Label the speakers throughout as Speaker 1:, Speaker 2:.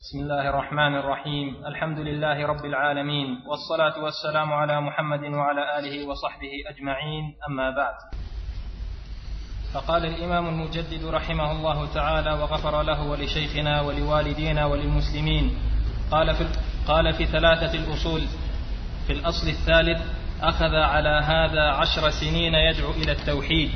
Speaker 1: بسم الله الرحمن الرحيم. الحمد لله رب العالمين، والصلاة والسلام على محمد وعلى آله وصحبه أجمعين، أما بعد. فقال الإمام المجدد رحمه الله تعالى وغفر له ولشيخنا ولوالدينا وللمسلمين، قال في 3 الأصول. في الأصل الثالث: أخذ على هذا 10 سنين يدعو إلى التوحيد،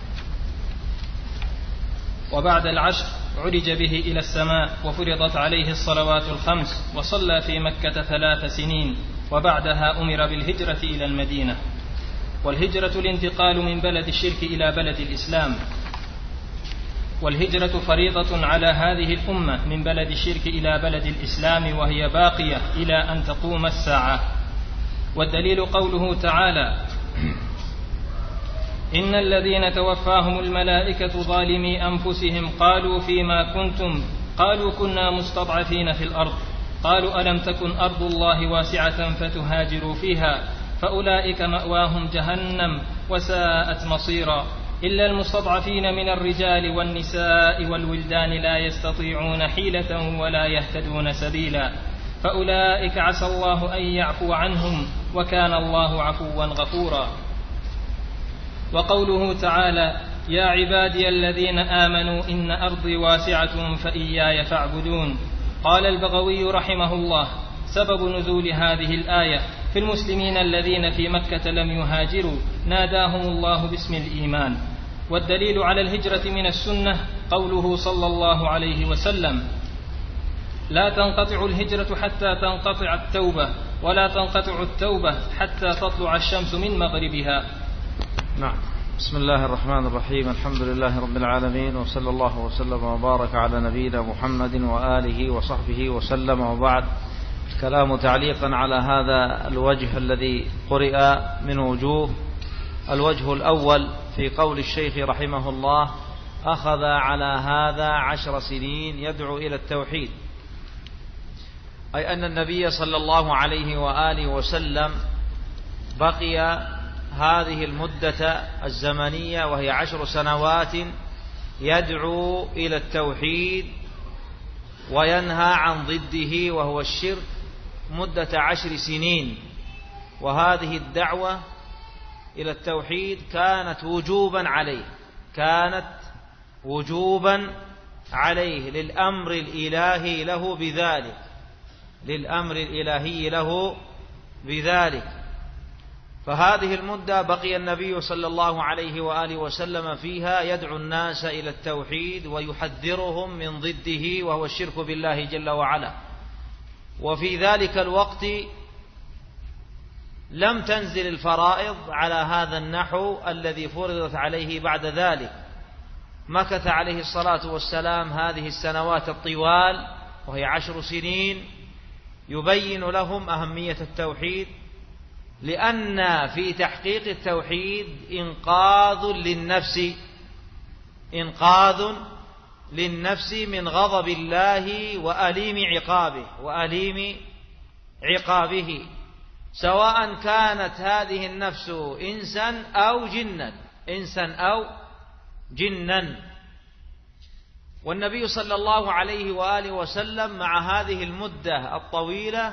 Speaker 1: وبعد 10 عرج به إلى السماء وفرضت عليه الصلوات 5، وصلى في مكة 3 سنين، وبعدها أمر بالهجرة إلى المدينة. والهجرة الانتقال من بلد الشرك إلى بلد الإسلام، والهجرة فريضة على هذه الأمة من بلد الشرك إلى بلد الإسلام، وهي باقية إلى أن تقوم الساعة. والدليل قوله تعالى: إن الذين توفاهم الملائكة ظالمي أنفسهم قالوا فيما كنتم، قالوا كنا مستضعفين في الأرض، قالوا ألم تكن أرض الله واسعة فتهاجروا فيها، فأولئك مأواهم جهنم وساءت مصيرا، إلا المستضعفين من الرجال والنساء والولدان لا يستطيعون حيلة ولا يهتدون سبيلا، فأولئك عسى الله أن يعفو عنهم، وكان الله عفوا غفورا. وقوله تعالى: يا عبادي الذين آمنوا إن أرضي واسعة فإياي فاعبدون. قال البغوي رحمه الله: سبب نزول هذه الآية: في المسلمين الذين في مكة لم يهاجروا ناداهم الله باسم الإيمان. والدليل على الهجرة من السنة قوله صلى الله عليه وسلم: لا تنقطع الهجرة حتى تنقطع التوبة، ولا تنقطع التوبة حتى تطلع الشمس من مغربها.
Speaker 2: نعم. بسم الله الرحمن الرحيم. الحمد لله رب العالمين، وصلى الله وسلم وبارك على نبينا محمد وآله وصحبه وسلم، وبعد. كلام تعليقا على هذا الوجه الذي قرئ من وجوه. الوجه الأول في قول الشيخ رحمه الله: أخذ على هذا 10 سنين يدعو إلى التوحيد، أي أن النبي صلى الله عليه وآله وسلم بقي هذه المدة الزمنية وهي 10 سنوات يدعو إلى التوحيد وينهى عن ضده وهو الشرك مدة 10 سنين. وهذه الدعوة إلى التوحيد كانت وجوبا عليه للأمر الإلهي له بذلك. فهذه المدة بقي النبي صلى الله عليه وآله وسلم فيها يدعو الناس إلى التوحيد ويحذرهم من ضده وهو الشرك بالله جل وعلا. وفي ذلك الوقت لم تنزل الفرائض على هذا النحو الذي فرضت عليه بعد ذلك. مكث عليه الصلاة والسلام هذه السنوات الطوال وهي 10 سنين يبين لهم أهمية التوحيد، لأن في تحقيق التوحيد إنقاذ للنفس من غضب الله وأليم عقابه، سواء كانت هذه النفس إنسا أو جنا. والنبي صلى الله عليه وآله وسلم مع هذه المدة الطويلة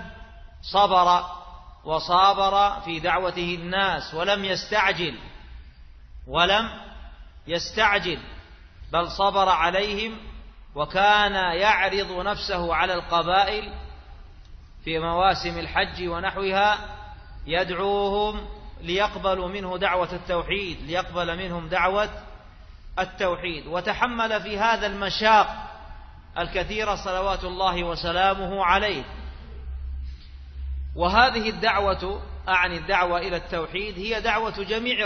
Speaker 2: وصابر في دعوته الناس ولم يستعجل بل صبر عليهم، وكان يعرض نفسه على القبائل في مواسم الحج ونحوها يدعوهم ليقبلوا منه دعوة التوحيد، وتحمل في هذا المشاق الكثيرة صلوات الله وسلامه عليه. وهذه الدعوة الدعوة إلى التوحيد هي دعوة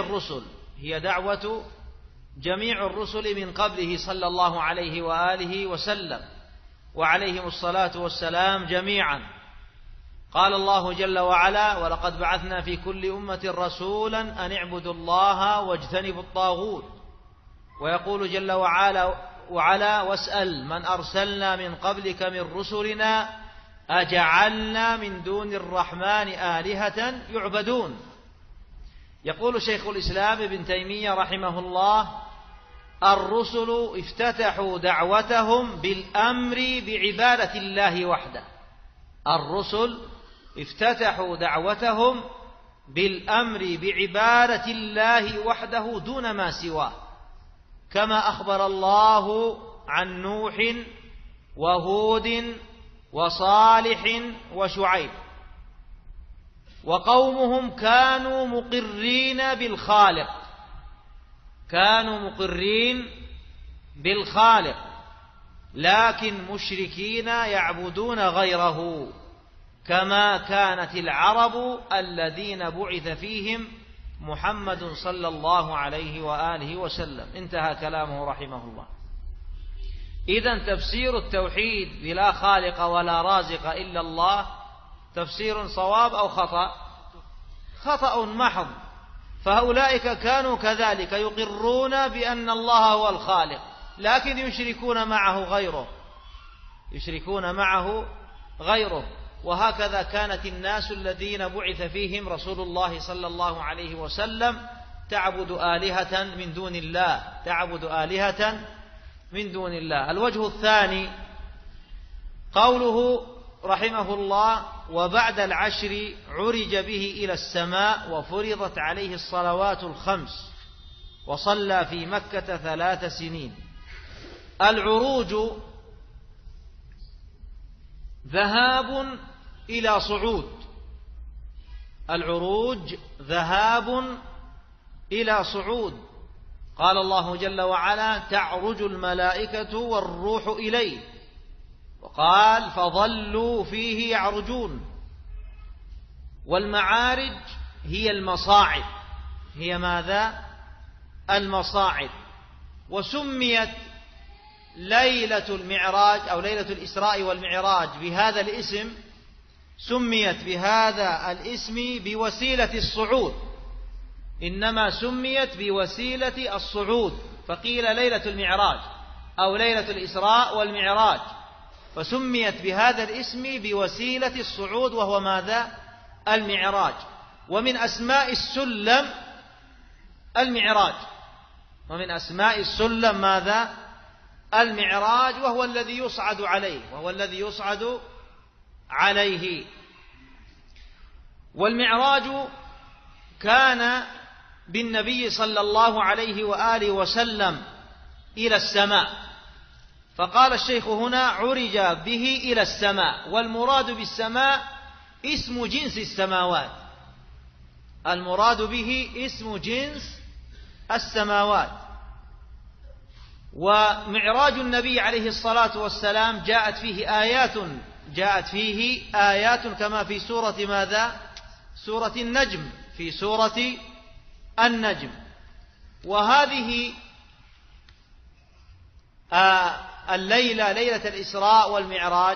Speaker 2: جميع الرسل من قبله صلى الله عليه وآله وسلم وعليهم الصلاة والسلام جميعا. قال الله جل وعلا: ولقد بعثنا في كل أمة رسولا أن اعبدوا الله واجتنبوا الطاغوت. ويقول جل وعلا: واسأل من أرسلنا من قبلك من رسلنا أجعلنا من دون الرحمن آلهة يعبدون. يقول شيخ الإسلام ابن تيمية رحمه الله: الرسل افتتحوا دعوتهم بالأمر بعبادة الله وحده. الرسل افتتحوا دعوتهم بالأمر بعبادة الله وحده دون ما سواه، كما أخبر الله عن نوح وهود وصالح وشعيب. وقومهم كانوا مقرين بالخالق، كانوا مقرين بالخالق لكن مشركين يعبدون غيره، كما كانت العرب الذين بعث فيهم محمد صلى الله عليه وآله وسلم. انتهى كلامه رحمه الله. إذن تفسير التوحيد بلا خالق ولا رازق إلا الله تفسير صواب أو خطأ؟ خطأ محض. فهؤلاء كانوا كذلك يقرون بأن الله هو الخالق، لكن يشركون معه غيره، يشركون معه غيره. وهكذا كانت الناس الذين بعث فيهم رسول الله صلى الله عليه وسلم تعبد آلهة من دون الله، تعبد آلهة من دون الله. الوجه الثاني قوله رحمه الله: وبعد العشر عرج به إلى السماء وفرضت عليه الصلوات الخمس وصلى في مكة 3 سنين. العروج ذهاب إلى صعود، العروج ذهاب إلى صعود. قال الله جل وعلا: تعرج الملائكة والروح إليه، وقال: فظلوا فيه يعرجون. والمعارج هي المصاعد، هي ماذا؟ المصاعد. وسميت ليلة المعراج أو ليلة الإسراء والمعراج بهذا الاسم، سميت بهذا الاسم بوسيلة الصعود، إنما سميت بوسيلة الصعود، فقيل ليلة المعراج أو ليلة الإسراء والمعراج، فسميت بهذا الاسم بوسيلة الصعود، وهو ماذا؟ المعراج. ومن أسماء السلم المعراج، ومن أسماء السلم ماذا؟ المعراج، وهو الذي يصعد عليه، وهو الذي يصعد عليه. والمعراج كان بالنبي صلى الله عليه وآله وسلم إلى السماء، فقال الشيخ هنا: عرج به إلى السماء. والمراد بالسماء اسم جنس السماوات، المراد به اسم جنس السماوات. ومعراج النبي عليه الصلاة والسلام جاءت فيه آيات كما في سورة ماذا؟ سورة النجم، في سورة النجم. وهذه الليلة، ليلة الإسراء والمعراج،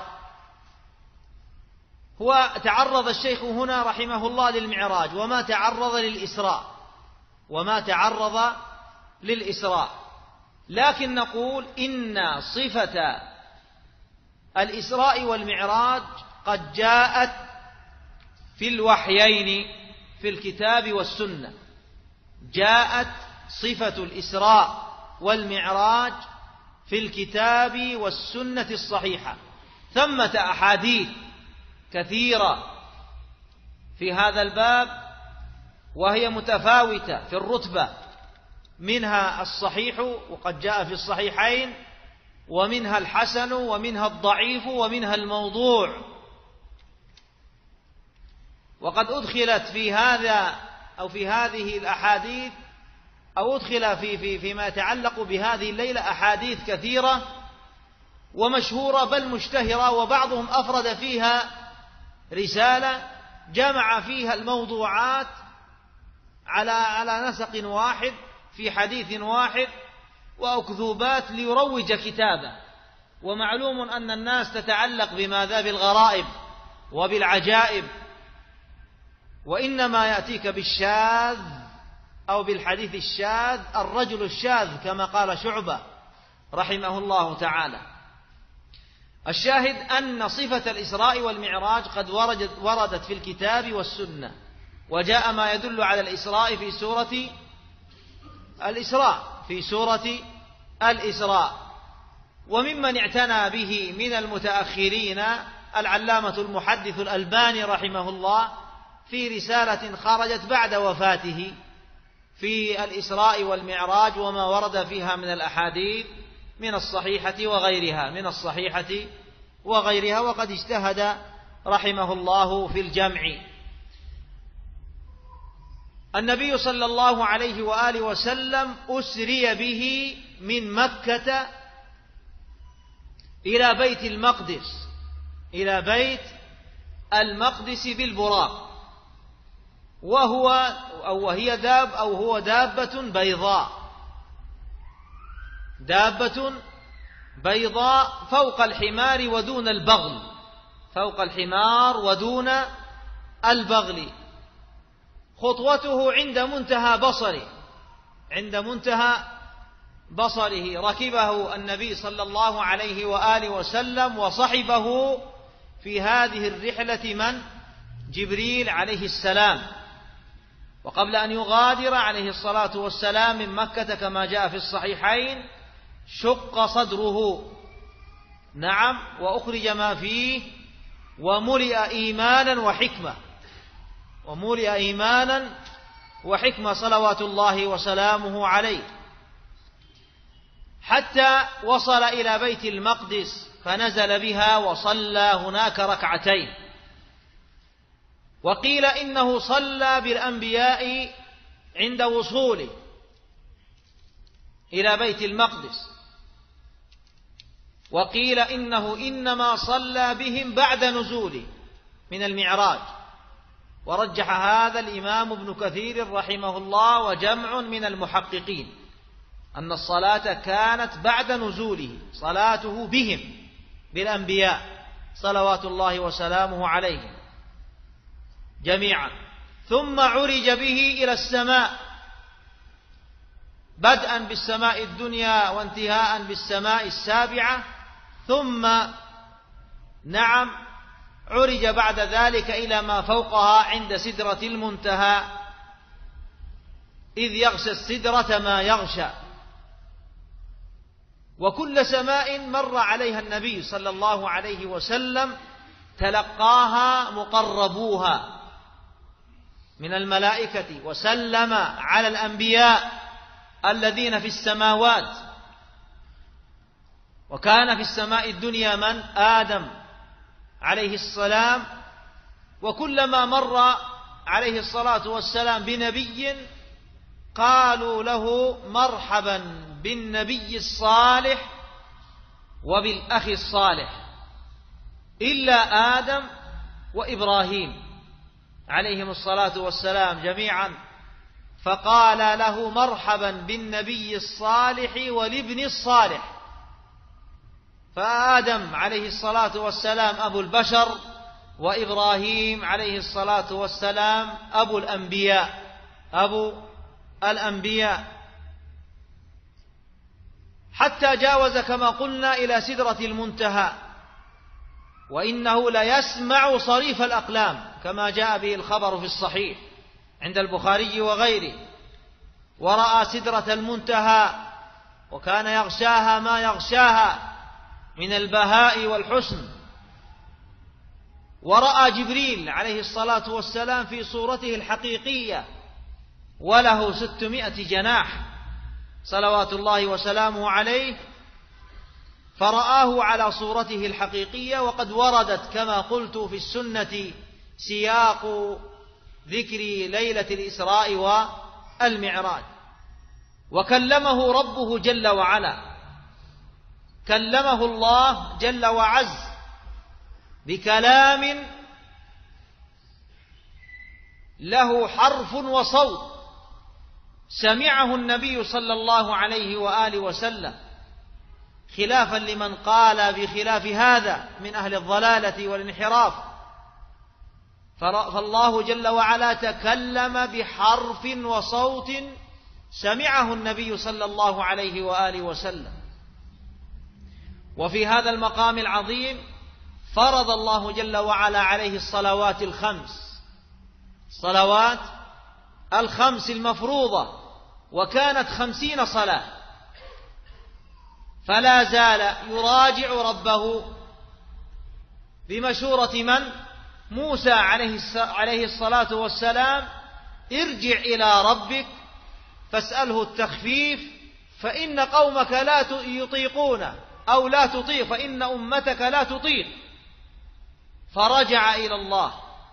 Speaker 2: هو تعرض الشيخ هنا رحمه الله للمعراج وما تعرض للإسراء، وما تعرض للإسراء، لكن نقول إن صفة الإسراء والمعراج قد جاءت في الوحيين، في الكتاب والسنة. جاءت صفة الإسراء والمعراج في الكتاب والسنة الصحيحة. ثمة أحاديث كثيرة في هذا الباب، وهي متفاوتة في الرتبة، منها الصحيح وقد جاء في الصحيحين، ومنها الحسن، ومنها الضعيف، ومنها الموضوع. وقد أدخلت في هذا أو في هذه الأحاديث، أو أدخل فيما يتعلق بهذه الليلة أحاديث كثيرة ومشهورة بل مشتهرة، وبعضهم أفرد فيها رسالة جمع فيها الموضوعات على نسق واحد في حديث واحد وأكذوبات ليروج كتابه. ومعلوم أن الناس تتعلق بماذا؟ بالغرائب وبالعجائب، وإنما يأتيك بالشاذ أو بالحديث الشاذ الرجل الشاذ، كما قال شعبة رحمه الله تعالى. الشاهد أن صفة الإسراء والمعراج قد وردت في الكتاب والسنة، وجاء ما يدل على الإسراء في سورة الإسراء، في سورة الإسراء. وممن اعتنى به من المتأخرين العلامة المحدث الألباني رحمه الله في رسالة خرجت بعد وفاته في الإسراء والمعراج وما ورد فيها من الأحاديث من الصحيحة وغيرها وقد اجتهد رحمه الله في الجمع. النبي صلى الله عليه وآله وسلم أسري به من مكة إلى بيت المقدس بالبراق، هو دابة بيضاء فوق الحمار ودون البغل، خطوته عند منتهى بصره ركبه النبي صلى الله عليه وآله وسلم، وصحبه في هذه الرحلة من؟ جبريل عليه السلام. وقبل أن يغادر عليه الصلاة والسلام من مكة كما جاء في الصحيحين شق صدره، وأخرج ما فيه، وملئ إيمانا وحكمة صلوات الله وسلامه عليه، حتى وصل إلى بيت المقدس فنزل بها وصلى هناك ركعتين. وقيل إنه صلى بالأنبياء عند وصوله إلى بيت المقدس، وقيل إنه إنما صلى بهم بعد نزوله من المعراج. ورجح هذا الإمام ابن كثير رحمه الله وجمع من المحققين أن الصلاة كانت بعد نزوله، صلاته بهم بالأنبياء صلوات الله وسلامه عليهم جميعا. ثم عرج به إلى السماء، بدءا بالسماء الدنيا وانتهاء بالسماء السابعة، ثم عرج بعد ذلك إلى ما فوقها عند سدرة المنتهى، إذ يغشى السدرة ما يغشى. وكل سماء مر عليها النبي صلى الله عليه وسلم تلقاها مقربوها من الملائكة، وسلم على الأنبياء الذين في السماوات. وكان في السماء الدنيا من؟ آدم عليه السلام. وكلما مر عليه الصلاة والسلام بنبي قالوا له مرحبا بالنبي الصالح وبالأخ الصالح، إلا آدم وإبراهيم عليهم الصلاة والسلام جميعا، فقال له مرحبا بالنبي الصالح والابن الصالح. فآدم عليه الصلاة والسلام أبو البشر، وإبراهيم عليه الصلاة والسلام أبو الأنبياء، حتى جاوز كما قلنا إلى سدرة المنتهى، وإنه ليسمع صريف الأقلام كما جاء به الخبر في الصحيح عند البخاري وغيره. ورأى سدرة المنتهى وكان يغشاها ما يغشاها من البهاء والحسن. ورأى جبريل عليه الصلاة والسلام في صورته الحقيقية وله 600 جناح صلوات الله وسلامه عليه، فرآه على صورته الحقيقية. وقد وردت كما قلت في السنة سياق ذكر ليلة الإسراء والمعراج. وكلمه ربه جل وعلا، كلمه الله جل وعز بكلام له حرف وصوت، سمعه النبي صلى الله عليه وآله وسلم، خلافا لمن قال بخلاف هذا من أهل الضلالة والانحراف. فالله جل وعلا تكلم بحرف وصوت سمعه النبي صلى الله عليه وآله وسلم. وفي هذا المقام العظيم فرض الله جل وعلا عليه الصلوات الخمس المفروضة، وكانت 50 صلاة،
Speaker 3: فلا زال يراجع ربه بمشورة من؟ موسى عليه الصلاة والسلام: ارجع إلى ربك فاسأله التخفيف فإن قومك لا يطيقون، أو لا تطيق، فإن أمتك لا تطيق. فرجع إلى الله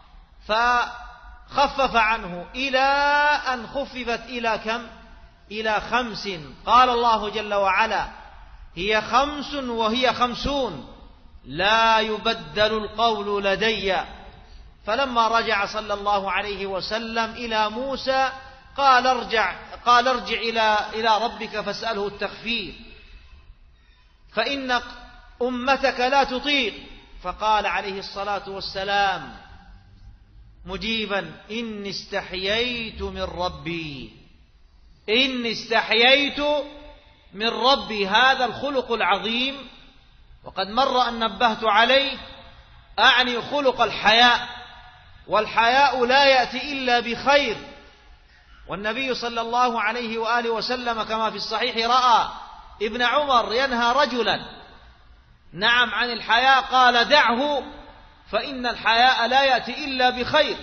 Speaker 3: فخفف عنه إلى أن خففت إلى كم؟ إلى 5. قال الله جل وعلا: هي 5 وهي 50 لا يبدل القول لدي. فلما رجع صلى الله عليه وسلم إلى موسى قال ارجع إلى ربك فاسأله التخفيف فإن أمتك لا تطيق. فقال عليه الصلاة والسلام مجيبا: إني استحييت من ربي، إني استحييت من ربي. هذا الخلق العظيم، وقد مر أن نبهت عليه، أعني خلق الحياء، والحياء لا يأتي إلا بخير. والنبي صلى الله عليه وآله وسلم كما في الصحيح رأى ابن عمر ينهى رجلا عن الحياء، قال: دعه فإن الحياء لا يأتي إلا بخير.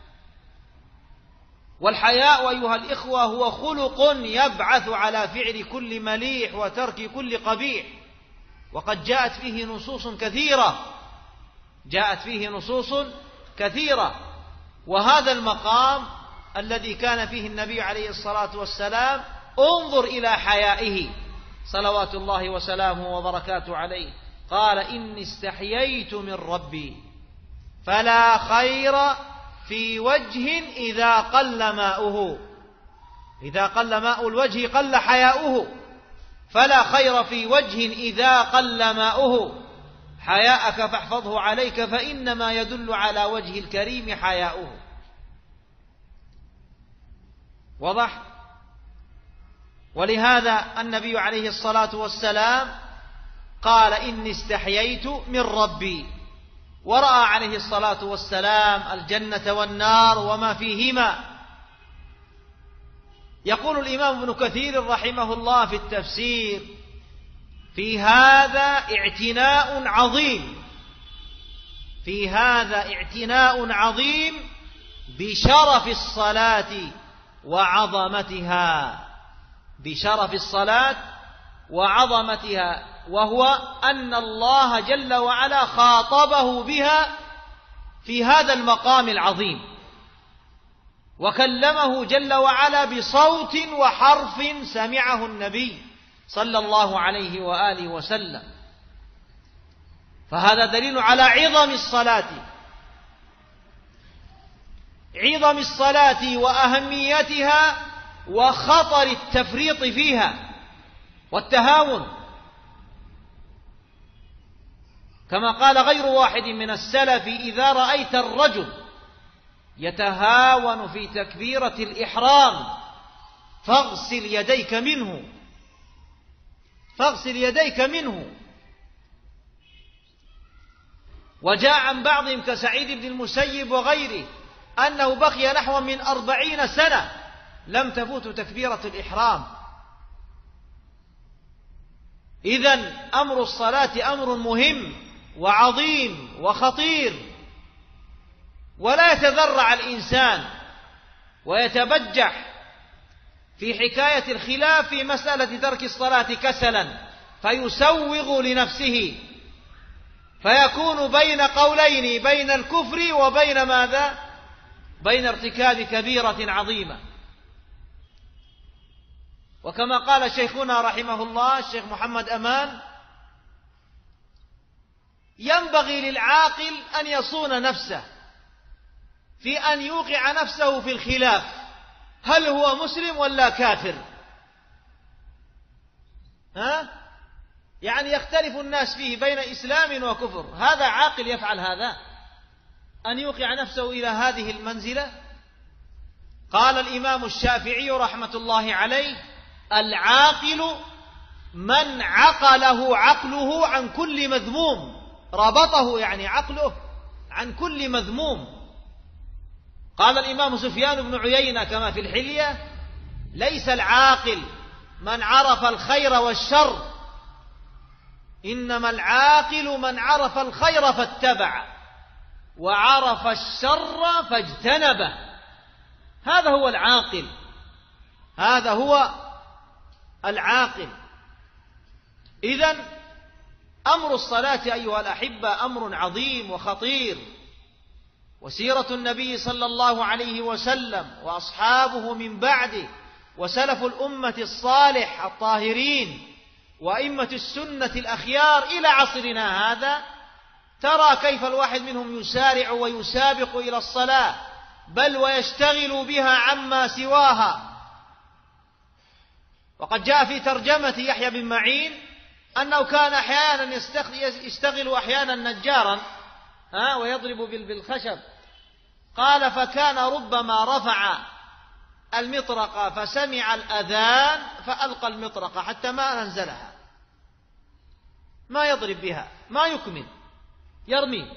Speaker 3: والحياء أيها الإخوة هو خلق يبعث على فعل كل مليح وترك كل قبيح، وقد جاءت فيه نصوص كثيرة. وهذا المقام الذي كان فيه النبي عليه الصلاة والسلام، انظر إلى حيائه صلوات الله وسلامه وبركاته عليه. قال: إني استحييت من ربي فلا خير في وجه إذا قل ماؤه. إذا قل ماء الوجه قل حياؤه، فلا خير في وجه إذا قل ماؤه. حياءك فاحفظه عليك فإنما يدل على وجه الكريم حياؤه. وضح؟ ولهذا النبي عليه الصلاة والسلام قال: إني استحييت من ربي، ورأى عليه الصلاة والسلام الجنة والنار وما فيهما. يقول الإمام ابن كثير رحمه الله في التفسير: في هذا اعتناء عظيم بشرف الصلاة وعظمتها، بشرف الصلاة وعظمتها، وهو أن الله جل وعلا خاطبه بها في هذا المقام العظيم، وكلمه جل وعلا بصوت وحرف سمعه النبي صلى الله عليه وآله وسلم. فهذا دليل على عظم الصلاة وأهميتها وخطر التفريط فيها والتهاون. كما قال غير واحد من السلف: إذا رأيت الرجل يتهاون في تكبيرة الإحرام فاغسل يديك منه. وجاء عن بعضهم كسعيد بن المسيب وغيره أنه بقي نحو من 40 سنة لم تفوت تكبيرة الإحرام. إذن أمر الصلاة أمر مهم وعظيم وخطير، ولا يتذرع الإنسان ويتبجح في حكاية الخلاف في مسألة ترك الصلاة كسلا فيسوغ لنفسه، فيكون بين قولين، بين الكفر وبين ماذا؟ بين ارتكاب كبيرة عظيمة. وكما قال شيخنا رحمه الله الشيخ محمد أمان: ينبغي للعاقل أن يصون نفسه في أن يوقع نفسه في الخلاف، هل هو مسلم ولا كافر؟ يعني يختلف الناس فيه بين إسلام وكفر، هذا عاقل يفعل هذا؟ أن يوقع نفسه إلى هذه المنزلة؟ قال الإمام الشافعي رحمة الله عليه: العاقل من عقله عقله عن كل مذموم، ربطه يعني عقله عن كل مذموم. قال الإمام سفيان بن عيينة كما في الحلية: ليس العاقل من عرف الخير والشر إنما العاقل من عرف الخير فاتبع وعرف الشر فاجتنبه. هذا هو العاقل، هذا هو العاقل. إذن أمر الصلاة أيها الأحبة أمر عظيم وخطير، وسيرة النبي صلى الله عليه وسلم وأصحابه من بعده وسلف الأمة الصالح الطاهرين وأئمة السنة الأخيار إلى عصرنا هذا، ترى كيف الواحد منهم يسارع ويسابق إلى الصلاة، بل ويشتغل بها عما سواها. وقد جاء في ترجمة يحيى بن معين أنه كان أحيانا يشتغل أحيانا نجارا ويضرب بالخشب. قال فكان ربما رفع المطرقة فسمع الأذان فألقى المطرقة حتى ما أنزلها، ما يضرب بها، ما يكمل، يرمي.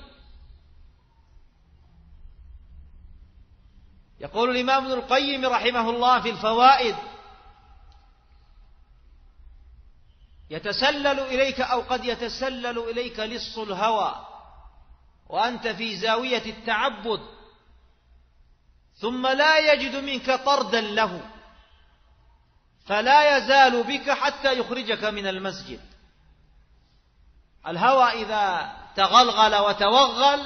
Speaker 3: يقول الإمام ابن القيم رحمه الله في الفوائد: يتسلل إليك أو قد يتسلل إليك لص الهوى وأنت في زاوية التعبد، ثم لا يجد منك طردا له، فلا يزال بك حتى يخرجك من المسجد. الهوى إذا تغلغل وتوغل،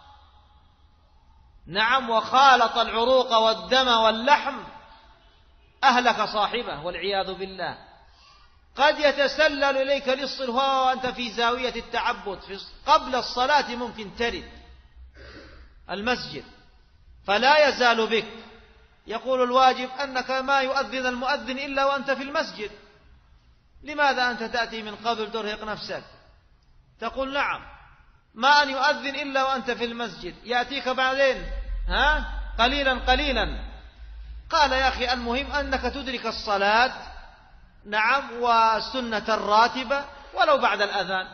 Speaker 3: نعم، وخالط العروق والدم واللحم، أهلك صاحبه والعياذ بالله. قد يتسلل إليك لص الهوى وأنت في زاوية التعبد، قبل الصلاة ممكن ترد المسجد، فلا يزال بك. يقول الواجب أنك ما يؤذن المؤذن إلا وأنت في المسجد، لماذا أنت تأتي من قبل ترهق نفسك؟ تقول نعم، ما أن يؤذن إلا وأنت في المسجد، يأتيك بعدين قليلا قليلا. قال يا أخي المهم أنك تدرك الصلاة، نعم، والسنة الراتبة ولو بعد الأذان،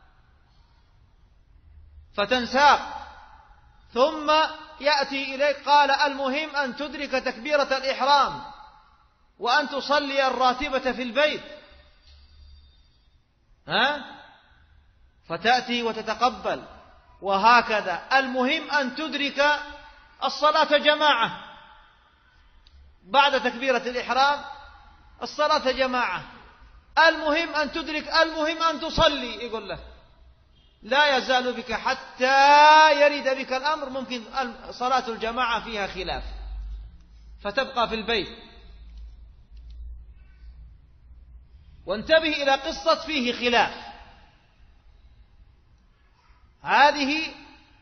Speaker 3: فتنساق ثم يأتي إليك. قال المهم أن تدرك تكبيرة الإحرام وأن تصلي الراتبة في البيت، فتأتي وتتقبل، وهكذا. المهم أن تدرك الصلاة جماعة بعد تكبيرة الإحرام، الصلاة جماعة. المهم أن تدرك، المهم أن تصلي. يقول له لا يزال بك حتى يرد بك الأمر، ممكن صلاة الجماعة فيها خلاف فتبقى في البيت. وانتبه إلى قصة فيه خلاف، هذه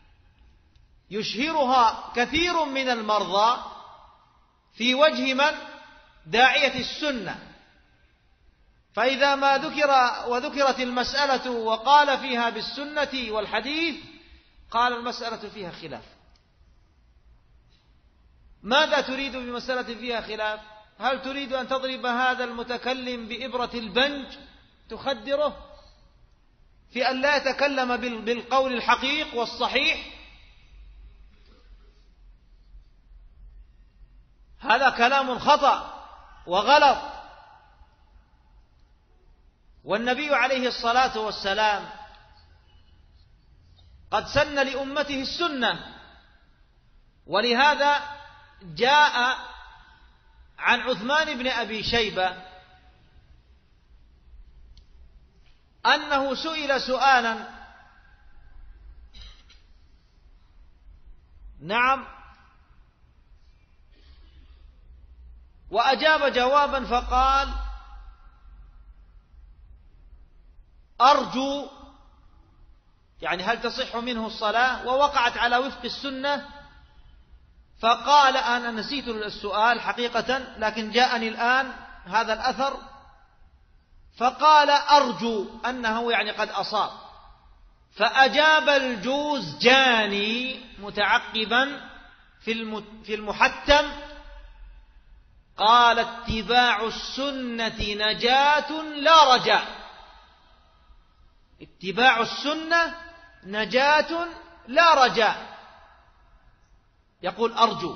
Speaker 3: يشهرها كثير من المرضى في وجه من؟ داعية السنة. فإذا ما وذكرت المسألة وقال فيها بالسنة والحديث، قال المسألة فيها خلاف. ماذا تريد بمسألة فيها خلاف؟ هل تريد أن تضرب هذا المتكلم بإبرة البنج تخدره في أن لا يتكلم بالقول الحقيق والصحيح؟ هذا كلام خطأ وغلط. والنبي عليه الصلاة والسلام قد سن لأمته السنة، ولهذا جاء عن عثمان بن أبي شيبة أنه سئل سؤالا، نعم، وأجاب جوابا فقال أرجو، يعني هل تصح منه الصلاة ووقعت على وفق السنة؟ فقال أنا نسيت السؤال حقيقة، لكن جاءني الآن هذا الأثر. فقال أرجو أنه يعني قد أصاب. فأجاب الجوزجاني متعقبا في المحتم، قال اتباع السنة نجاة لا رجاء. اتباع السنة نجاة لا رجاء. يقول أرجو.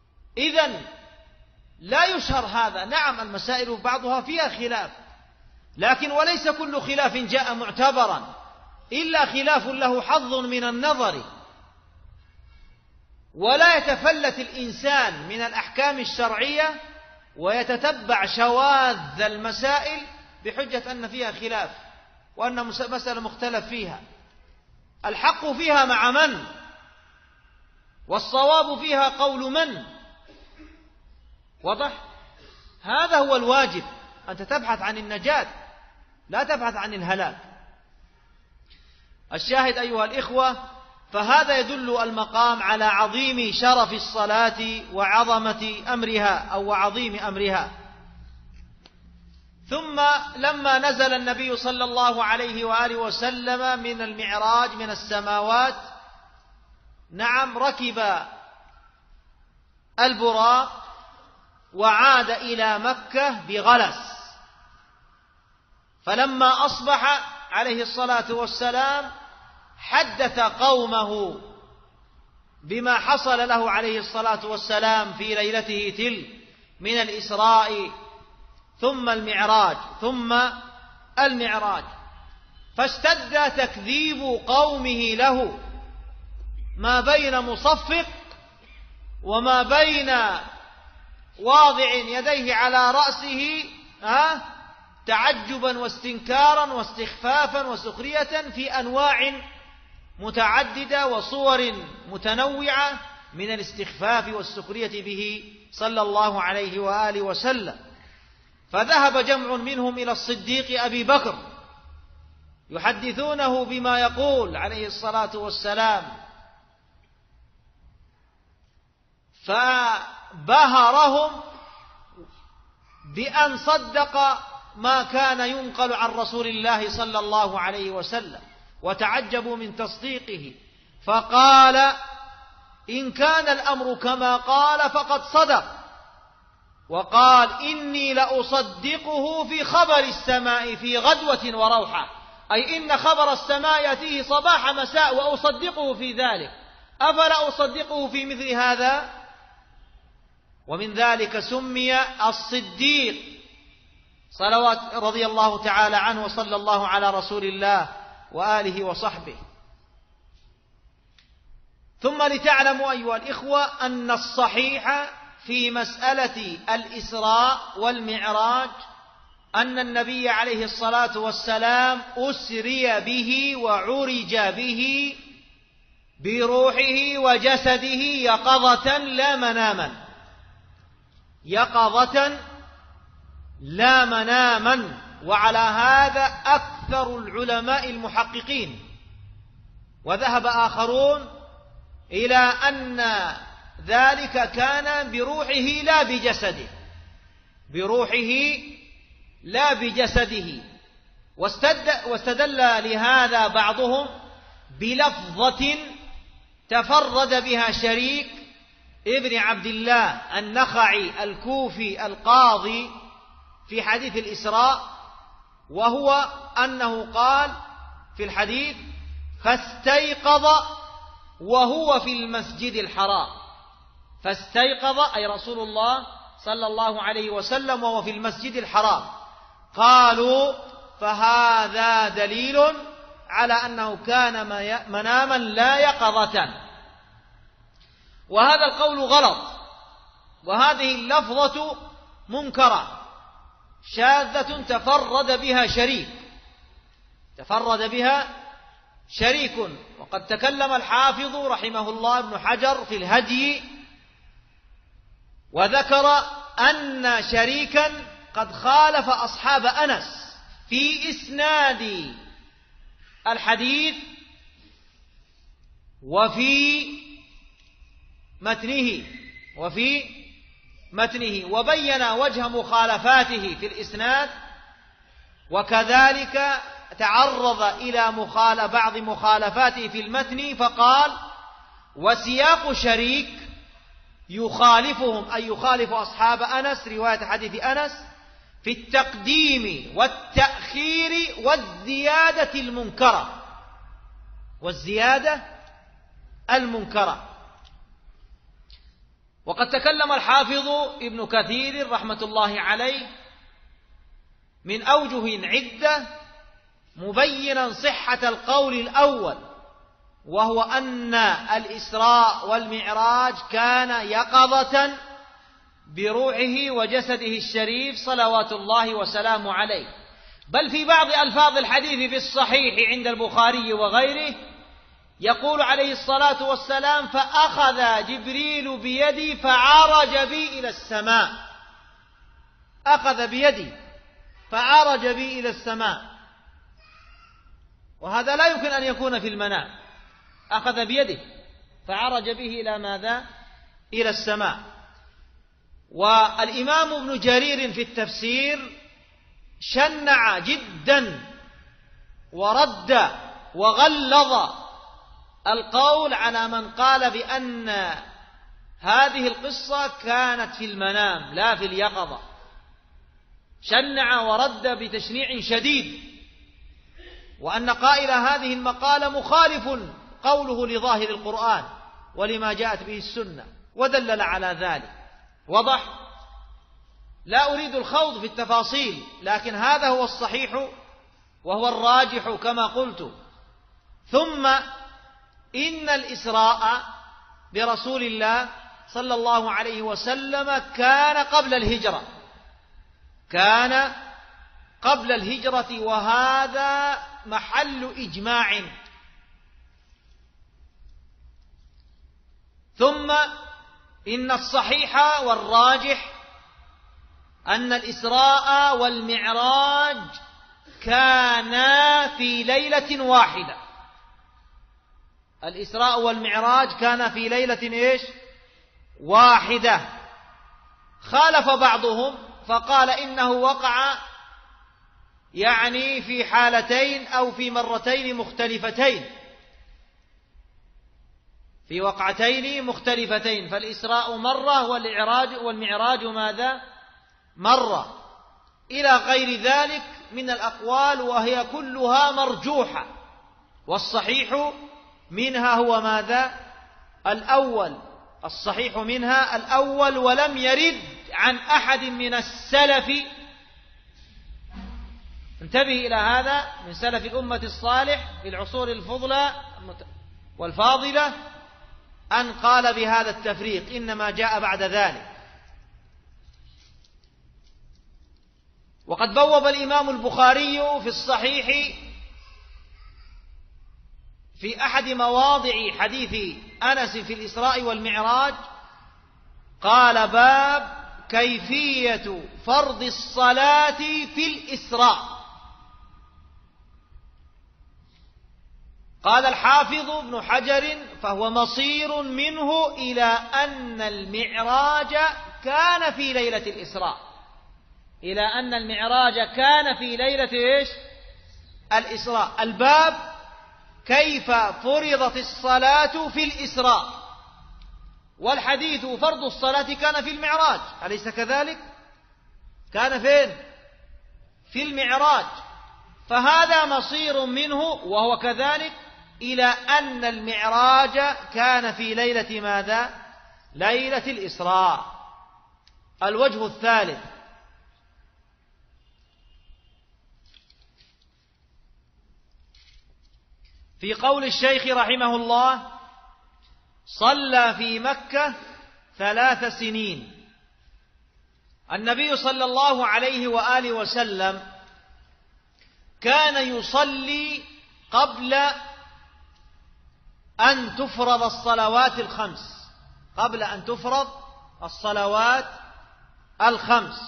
Speaker 3: إذن لا يشهر هذا. نعم، المسائل بعضها فيها خلاف، لكن وليس كل خلاف جاء معتبرا إلا خلاف له حظ من النظر، ولا يتفلت الإنسان من الأحكام الشرعية ويتتبع شواذ المسائل بحجة أن فيها خلاف وأن مسألة مختلف فيها. الحق فيها مع من، والصواب فيها قول من. واضح؟ هذا هو الواجب، أنت تبحث عن النجاة لا تبحث عن الهلاك. الشاهد أيها الإخوة، فهذا يدل المقام على عظيم شرف الصلاة وعظمة أمرها أو وعظيم أمرها. ثم لما نزل النبي صلى الله عليه وآله وسلم من المعراج من السماوات، نعم، ركب البراق وعاد إلى مكة بغلس. فلما أصبح عليه الصلاة والسلام حدث قومه بما حصل له عليه الصلاة والسلام في ليلته تلك من الإسراء ثم المعراج، فاشتد تكذيب قومه له، ما بين مصفق وما بين واضع يديه على رأسه تعجبا واستنكارا واستخفافا وسخرية في أنواع متعددة وصور متنوعة من الاستخفاف والسخرية به صلى الله عليه وآله وسلم. فذهب جمع منهم إلى الصديق أبي بكر يحدثونه بما يقول عليه الصلاة والسلام، فبهرهم بأن صدق ما كان ينقل عن رسول الله صلى الله عليه وسلم، وتعجبوا من تصديقه، فقال: إن كان الأمر كما قال فقد صدق. وقال: إني لأصدقه في خبر السماء في غدوة وروحة، أي إن خبر السماء يأتيه صباح مساء وأصدقه في ذلك، أفلا أصدقه في مثل هذا؟ ومن ذلك سمي الصديق صلوات رضي الله تعالى عنه وصلى الله على رسول الله وآله وصحبه. ثم لتعلموا أيها الإخوة أن الصحيح في مسألة الإسراء والمعراج أن النبي عليه الصلاة والسلام أسري به وعرج به بروحه وجسده يقظة لا مناما، يقظة لا مناما. وعلى هذا أكثر العلماء المحققين، وذهب آخرون إلى أن ذلك كان بروحه لا بجسده، بروحه لا بجسده. واستدل لهذا بعضهم بلفظة تفرد بها شريك ابن عبد الله النخعي الكوفي القاضي في حديث الإسراء، وهو أنه قال في الحديث: فاستيقظ وهو في المسجد الحرام. فاستيقظ أي رسول الله صلى الله عليه وسلم وهو في المسجد الحرام. قالوا: فهذا دليل على أنه كان مناما لا يقظة. وهذا القول غلط، وهذه اللفظة منكرة شاذة تفرد بها شريك. وقد تكلم الحافظ رحمه الله ابن حجر في الهدي وذكر أن شريكا قد خالف أصحاب أنس في إسناد الحديث وفي متنه، وبين وجه مخالفاته في الإسناد، وكذلك تعرض إلى بعض مخالفاته في المتن، فقال: وسياق شريك يخالفهم، أي يخالف أصحاب أنس رواية حديث أنس في التقديم والتأخير والزيادة المنكرة. وقد تكلم الحافظ ابن كثير رحمة الله عليه من أوجه عدة مبينا صحة القول الأول، وهو أن الإسراء والمعراج كان يقظة بروحه وجسده الشريف صلوات الله وسلامه عليه. بل في بعض ألفاظ الحديث في الصحيح عند البخاري وغيره يقول عليه الصلاة والسلام: فأخذ جبريل بيدي فعرج بي إلى السماء. أخذ بيدي فعرج بي إلى السماء، وهذا لا يمكن أن يكون في المنام. أخذ بيده فعرج به إلى ماذا؟ إلى السماء. والإمام ابن جرير في التفسير شنع جدا ورد وغلظ القول على من قال بأن هذه القصة كانت في المنام لا في اليقظة. شنع ورد بتشنيع شديد، وأن قائل هذه المقالة مخالف قوله لظاهر القرآن ولما جاءت به السنة، ودلل على ذلك. وضح؟ لا أريد الخوض في التفاصيل، لكن هذا هو الصحيح وهو الراجح كما قلت. ثم إن الإسراء برسول الله صلى الله عليه وسلم كان قبل الهجرة، كان قبل الهجرة، وهذا محل إجماع. ثم إن الصحيح والراجح أن الإسراء والمعراج كانا في ليلة واحدة. الإسراء والمعراج كان في ليلة إيش؟ واحدة. خالف بعضهم فقال إنه وقع يعني في حالتين أو في مرتين مختلفتين، في وقعتين مختلفتين، فالإسراء مرة والمعراج ماذا؟ مرة، إلى غير ذلك من الأقوال، وهي كلها مرجوحة. والصحيح منها هو ماذا؟ الأول. الصحيح منها الأول، ولم يرد عن أحد من السلف، انتبه إلى هذا، من سلف الأمة الصالح في العصور الفضلى والفاضلة، أن قال بهذا التفريق، إنما جاء بعد ذلك. وقد بوب الإمام البخاري في الصحيح في أحد مواضع حديث أنس في الإسراء والمعراج، قال: باب كيفية فرض الصلاة في الإسراء. قال الحافظ ابن حجر: فهو مصير منه إلى أن المعراج كان في ليلة الإسراء، إلى أن المعراج كان في ليلة إيش؟ الإسراء. الباب كيف فرضت الصلاة في الإسراء، والحديث فرض الصلاة كان في المعراج، أليس كذلك؟ كان فين؟ في المعراج. فهذا مصير منه وهو كذلك إلى أن المعراج كان في ليلة ماذا؟ ليلة الإسراء. الوجه الثالث: في قول الشيخ رحمه الله: صلى في مكة 3 سنين. النبي صلى الله عليه وآله وسلم كان يصلي قبل أن تفرض الصلوات الخمس، قبل أن تفرض الصلوات الخمس،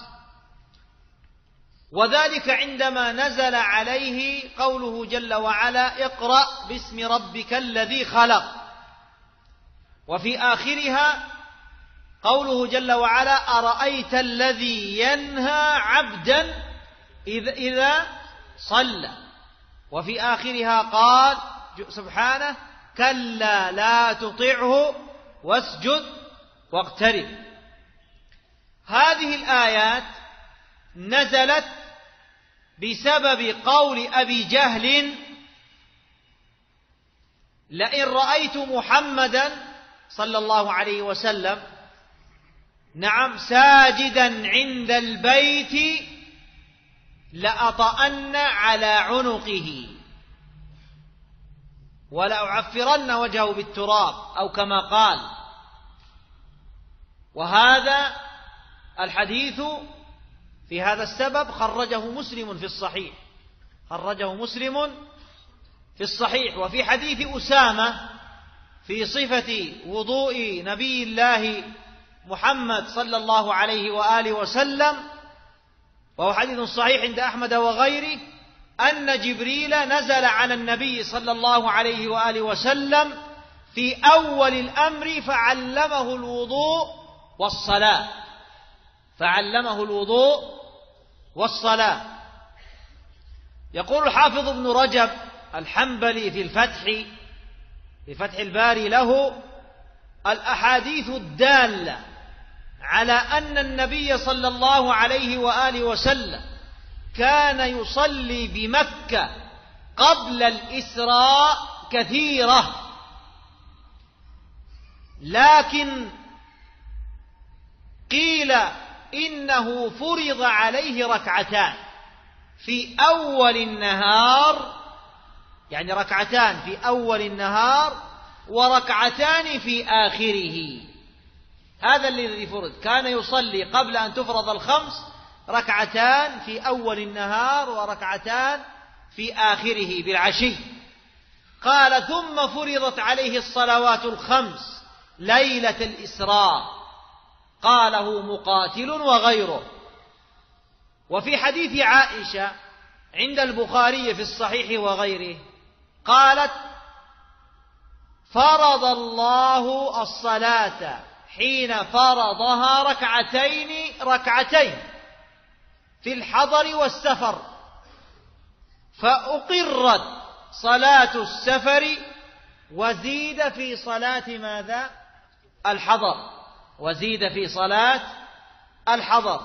Speaker 3: وذلك عندما نزل عليه قوله جل وعلا: اقرأ باسم ربك الذي خلق. وفي آخرها قوله جل وعلا: أرأيت الذي ينهى عبدا إذا صلى. وفي آخرها قال سبحانه: كلا لا تطعه واسجد واقترب. هذه الآيات نزلت بسبب قول أبي جهل: لئن رأيت محمدا صلى الله عليه وسلم ساجدا عند البيت لأطأن على عنقه ولأعفرن وجهه بالتراب أو كما قال. وهذا الحديث في هذا السبب خرجه مسلم في الصحيح، خرجه مسلم في الصحيح. وفي حديث أسامة في صفة وضوء نبي الله محمد صلى الله عليه وآله وسلم، وهو حديث صحيح عند أحمد وغيره، أن جبريل نزل على النبي صلى الله عليه وآله وسلم في أول الأمر فعلمه الوضوء والصلاة، فعلمه الوضوء والصلاة. يقول الحافظ ابن رجب الحنبلي في فتح الباري له: الأحاديث الدالة على أن النبي صلى الله عليه وآله وسلم كان يصلي بمكة قبل الإسراء كثيرة، لكن قيل إنه فرض عليه ركعتان في أول النهار، يعني ركعتان في أول النهار وركعتان في آخره. هذا الذي فرض، كان يصلي قبل أن تفرض الخمس ركعتان في أول النهار وركعتان في آخره بالعشي. قال: ثم فرضت عليه الصلوات الخمس ليلة الإسراء. قاله مقاتل وغيره. وفي حديث عائشة عند البخاري في الصحيح وغيره قالت: فرض الله الصلاة حين فرضها ركعتين في الحضر والسفر، فأقرت صلاة السفر وزيد في صلاة ماذا؟ الحضر، وزيد في صلاة الحضر.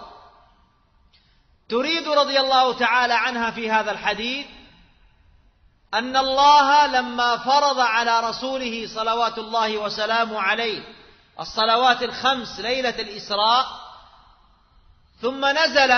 Speaker 3: تريد رضي الله تعالى عنها في هذا الحديث أن الله لما فرض على رسوله صلوات الله وسلامه عليه الصلوات الخمس ليلة الإسراء، ثم نزل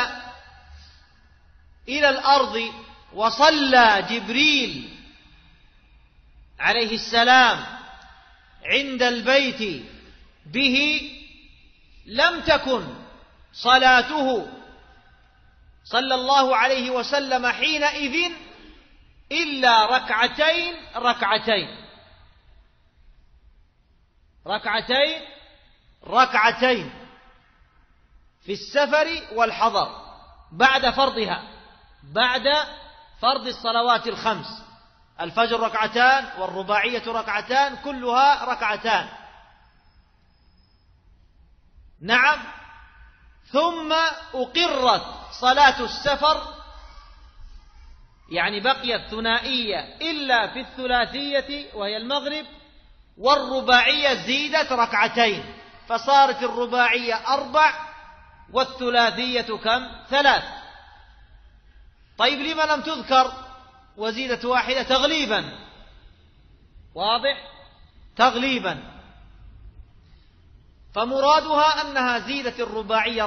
Speaker 3: إلى الأرض وصلى جبريل عليه السلام عند البيت به، لم تكن صلاته صلى الله عليه وسلم حينئذ إلا ركعتين في السفر والحضر بعد فرضها، بعد فرض الصلوات الخمس، الفجر ركعتان والرباعية ركعتان، كلها ركعتان. نعم. ثم أقرت صلاة السفر، يعني بقيت ثنائية إلا في الثلاثية وهي المغرب، والرباعية زيدت ركعتين، فصارت الرباعية 4 والثلاثية كم؟ 3. طيب لما لم تذكر وزيدت واحدة؟ تغليبا، واضح؟ تغليبا. فمرادها أنها زيدت الرباعية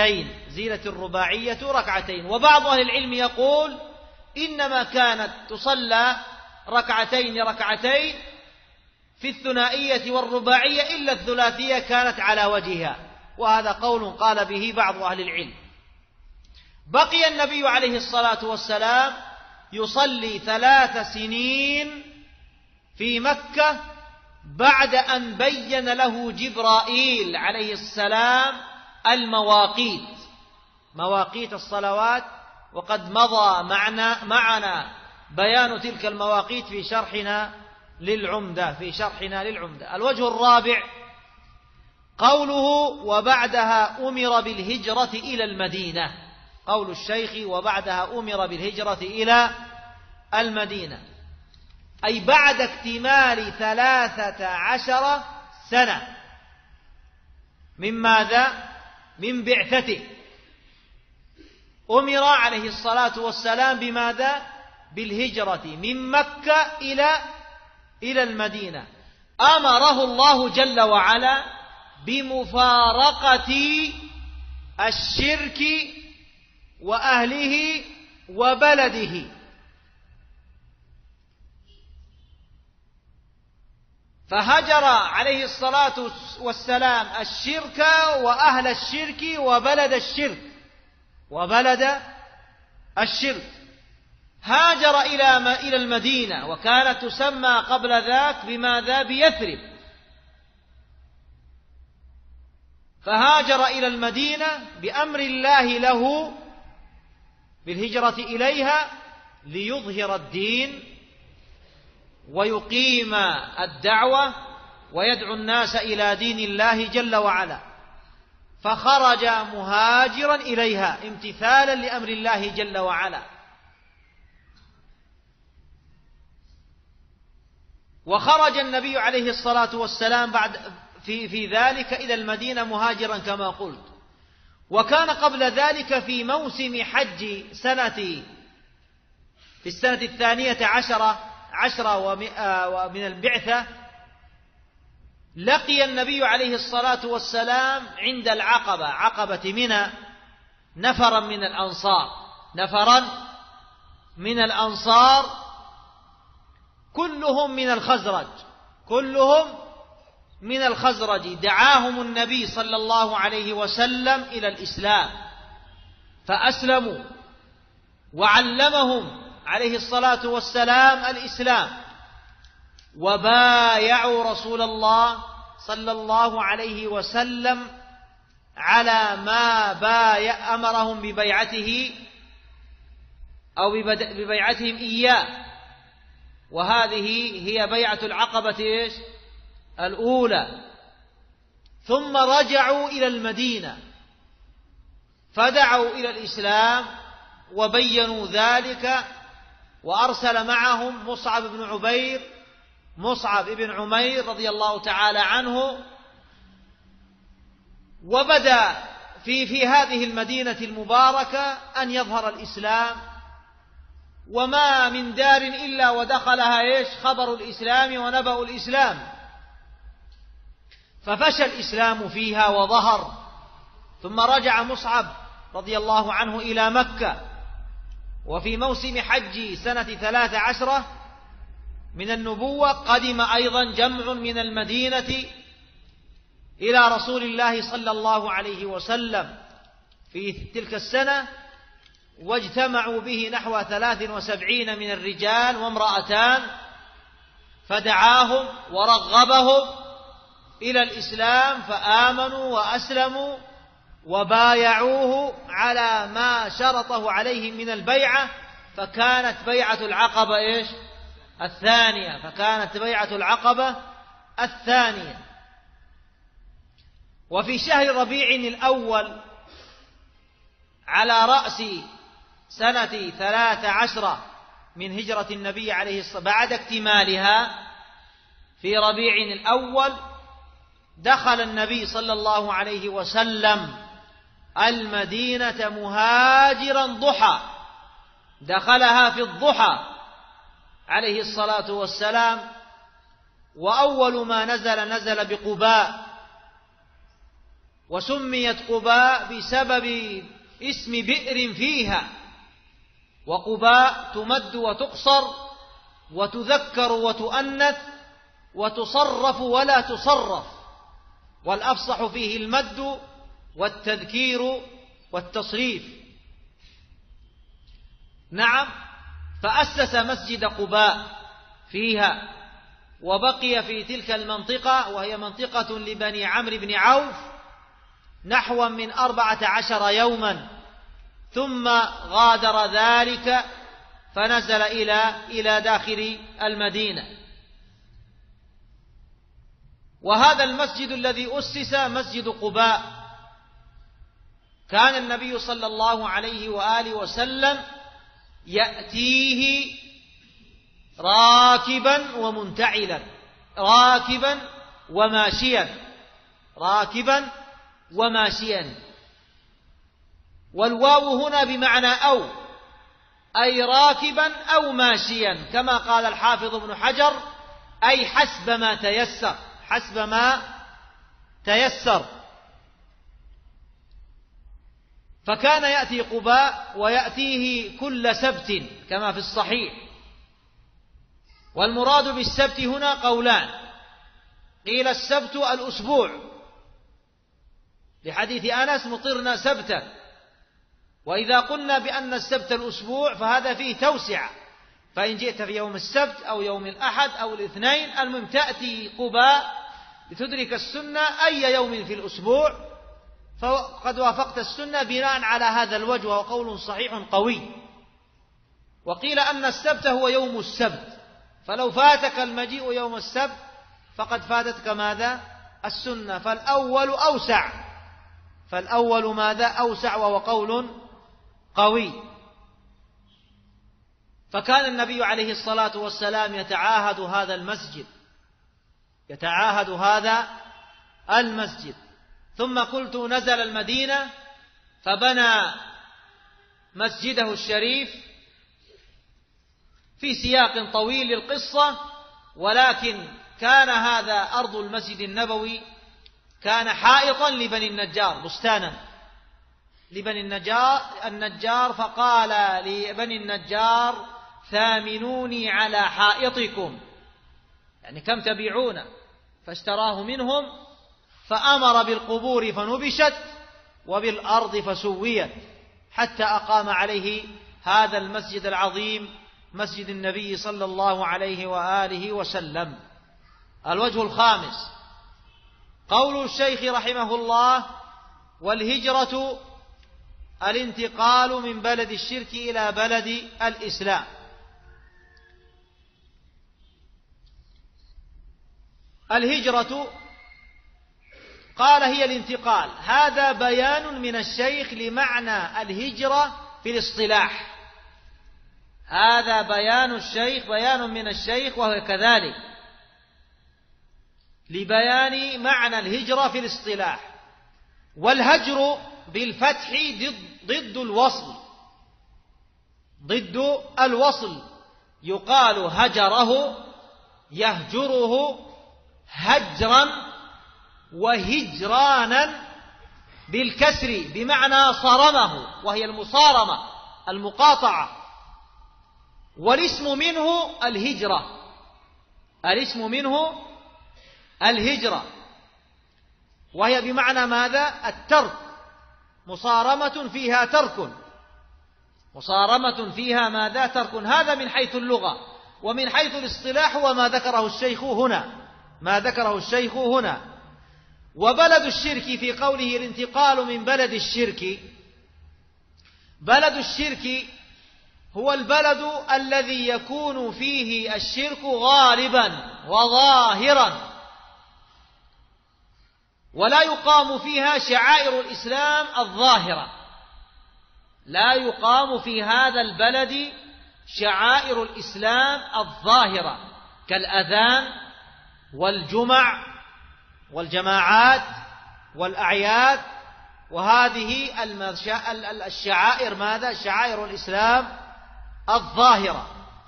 Speaker 3: ركعتين. وبعض أهل العلم يقول إنما كانت تصلى ركعتين في الثنائية والرباعية، إلا الثلاثية كانت على وجهها، وهذا قول قال به بعض أهل العلم. بقي النبي عليه الصلاة والسلام يصلي 3 سنين في مكة بعد أن بين له جبرائيل عليه السلام مواقيت الصلوات، وقد مضى معنا بيان تلك المواقيت في شرحنا للعمدة. الوجه الرابع قوله: وبعدها أمر بالهجرة إلى المدينة. قول الشيخ: وبعدها أمر بالهجرة إلى المدينة، أي بعد اكتمال 13 سنة من ماذا؟ من بعثته. أمر عليه الصلاة والسلام بماذا؟ بالهجرة من مكة إلى المدينة. أمره الله جل وعلا بمفارقة الشرك وأهله وبلده. فهجر عليه الصلاة والسلام الشرك وأهل الشرك وبلد الشرك. هاجر إلى المدينة، وكانت تسمى قبل ذاك بماذا؟ بيثرب. فهاجر إلى المدينة بأمر الله له بالهجرة إليها ليظهر الدين ويقيم الدعوة ويدعو الناس إلى دين الله جل وعلا. فخرج مهاجرا إليها امتثالا لأمر الله جل وعلا. وخرج النبي عليه الصلاة والسلام بعد في ذلك إلى المدينة مهاجرا كما قلت. وكان قبل ذلك في موسم حج في السنة 12 ومن البعثة، لقي النبي عليه الصلاة والسلام عند عقبة منى نفرا من الأنصار كلهم من الخزرج. دعاهم النبي صلى الله عليه وسلم إلى الإسلام فأسلموا، وعلمهم عليه الصلاة والسلام الإسلام، وبايعوا رسول الله صلى الله عليه وسلم على ما أمرهم ببيعته أو ببيعتهم إياه. وهذه هي بيعة العقبة الأولى. ثم رجعوا إلى المدينة فدعوا إلى الإسلام وبينوا ذلك، وأرسل معهم مصعب بن عمير رضي الله تعالى عنه. وبدأ في هذه المدينة المباركة أن يظهر الإسلام، وما من دار إلا ودخلها خبر الإسلام ونبأ الإسلام. ففشى الإسلام فيها وظهر. ثم رجع مصعب رضي الله عنه إلى مكة، وفي موسم حج سنة 13 من النبوة قدم أيضا جمع من المدينة إلى رسول الله صلى الله عليه وسلم في تلك السنة، واجتمعوا به نحو 73 من الرجال وامرأتان، فدعاهم ورغبهم إلى الإسلام فآمنوا وأسلموا وبايعوه على ما شرطه عليهم من البيعة. فكانت بيعة العقبة الثانية. وفي شهر ربيع الأول على رأس سنة 13 من هجرة النبي عليه الصلاة والسلام بعد اكتمالها، في ربيع الأول دخل النبي صلى الله عليه وسلم المدينة مهاجرا ضحى، دخلها في الضحى عليه الصلاة والسلام. وأول ما نزل بقباء، وسميت قباء بسبب اسم بئر فيها، وقباء تمد وتقصر وتذكر وتؤنث وتصرف ولا تصرف، والأفصح فيه المد والتذكير والتصريف. نعم. فأسس مسجد قباء فيها، وبقي في تلك المنطقة، وهي منطقة لبني عمرو بن عوف، نحو من 14 يوما، ثم غادر ذلك فنزل إلى داخل المدينة. وهذا المسجد الذي أسس مسجد قباء، كان النبي صلى الله عليه وآله وسلم يأتيه راكبا ومنتعلا، راكبا وماشيا، والواو هنا بمعنى أي راكبا أو ماشيا، كما قال الحافظ ابن حجر، أي حسب ما تيسر. فكان يأتي قباء ويأتيه كل سبت كما في الصحيح. والمراد بالسبت هنا قولان: قيل السبت الأسبوع لحديث أنس: مطرنا سبتا. وإذا قلنا بأن السبت الأسبوع فهذا فيه توسعة، فإن جئت في يوم السبت أو يوم الأحد أو الاثنين، المهم تأتي قباء لتدرك السنة أي يوم في الأسبوع، فقد وافقت السنة بناء على هذا الوجه، وهو قول صحيح قوي. وقيل أن السبت هو يوم السبت، فلو فاتك المجيء يوم السبت فقد فاتتك ماذا؟ السنة. فالأول ماذا؟ أوسع، وهو قول قوي. فكان النبي عليه الصلاة والسلام يتعاهد هذا المسجد. ثم قلت نزل المدينة فبنى مسجده الشريف في سياق طويل للقصة، ولكن كان هذا أرض المسجد النبوي كان حائطا لبني النجار، بستانا لبني النجار، فقال لبني النجار: ثامنوني على حائطكم، يعني كم تبيعون؟ فاشتراه منهم، فأمر بالقبور فنبشت وبالأرض فسويت، حتى أقام عليه هذا المسجد العظيم، مسجد النبي صلى الله عليه وآله وسلم. الوجه الخامس: قول الشيخ رحمه الله: والهجرة الانتقال من بلد الشرك إلى بلد الإسلام. الهجرة قال هي الانتقال، هذا بيان من الشيخ لمعنى الهجرة في الاصطلاح، هذا بيان من الشيخ، وهو كذلك لبيان معنى الهجرة في الاصطلاح. والهجر بالفتح ضد الوصل، يقال هجره يهجره هجرا وهجرانا بالكسر بمعنى صرمه، وهي المصارمة المقاطعة. والاسم منه الهجرة، وهي بمعنى ماذا؟ الترك، مصارمة فيها ماذا؟ ترك. هذا من حيث اللغة. ومن حيث الاصطلاح هو ما ذكره الشيخ هنا. وبلد الشرك في قوله الانتقال من بلد الشرك، بلد الشرك هو البلد الذي يكون فيه الشرك غالبا وظاهرا، ولا يقام فيها شعائر الإسلام الظاهرة، لا يقام في هذا البلد شعائر الإسلام الظاهرة كالأذان والجمع والجماعات والأعياد، وهذه الشعائر ماذا؟ شعائر الإسلام الظاهرة.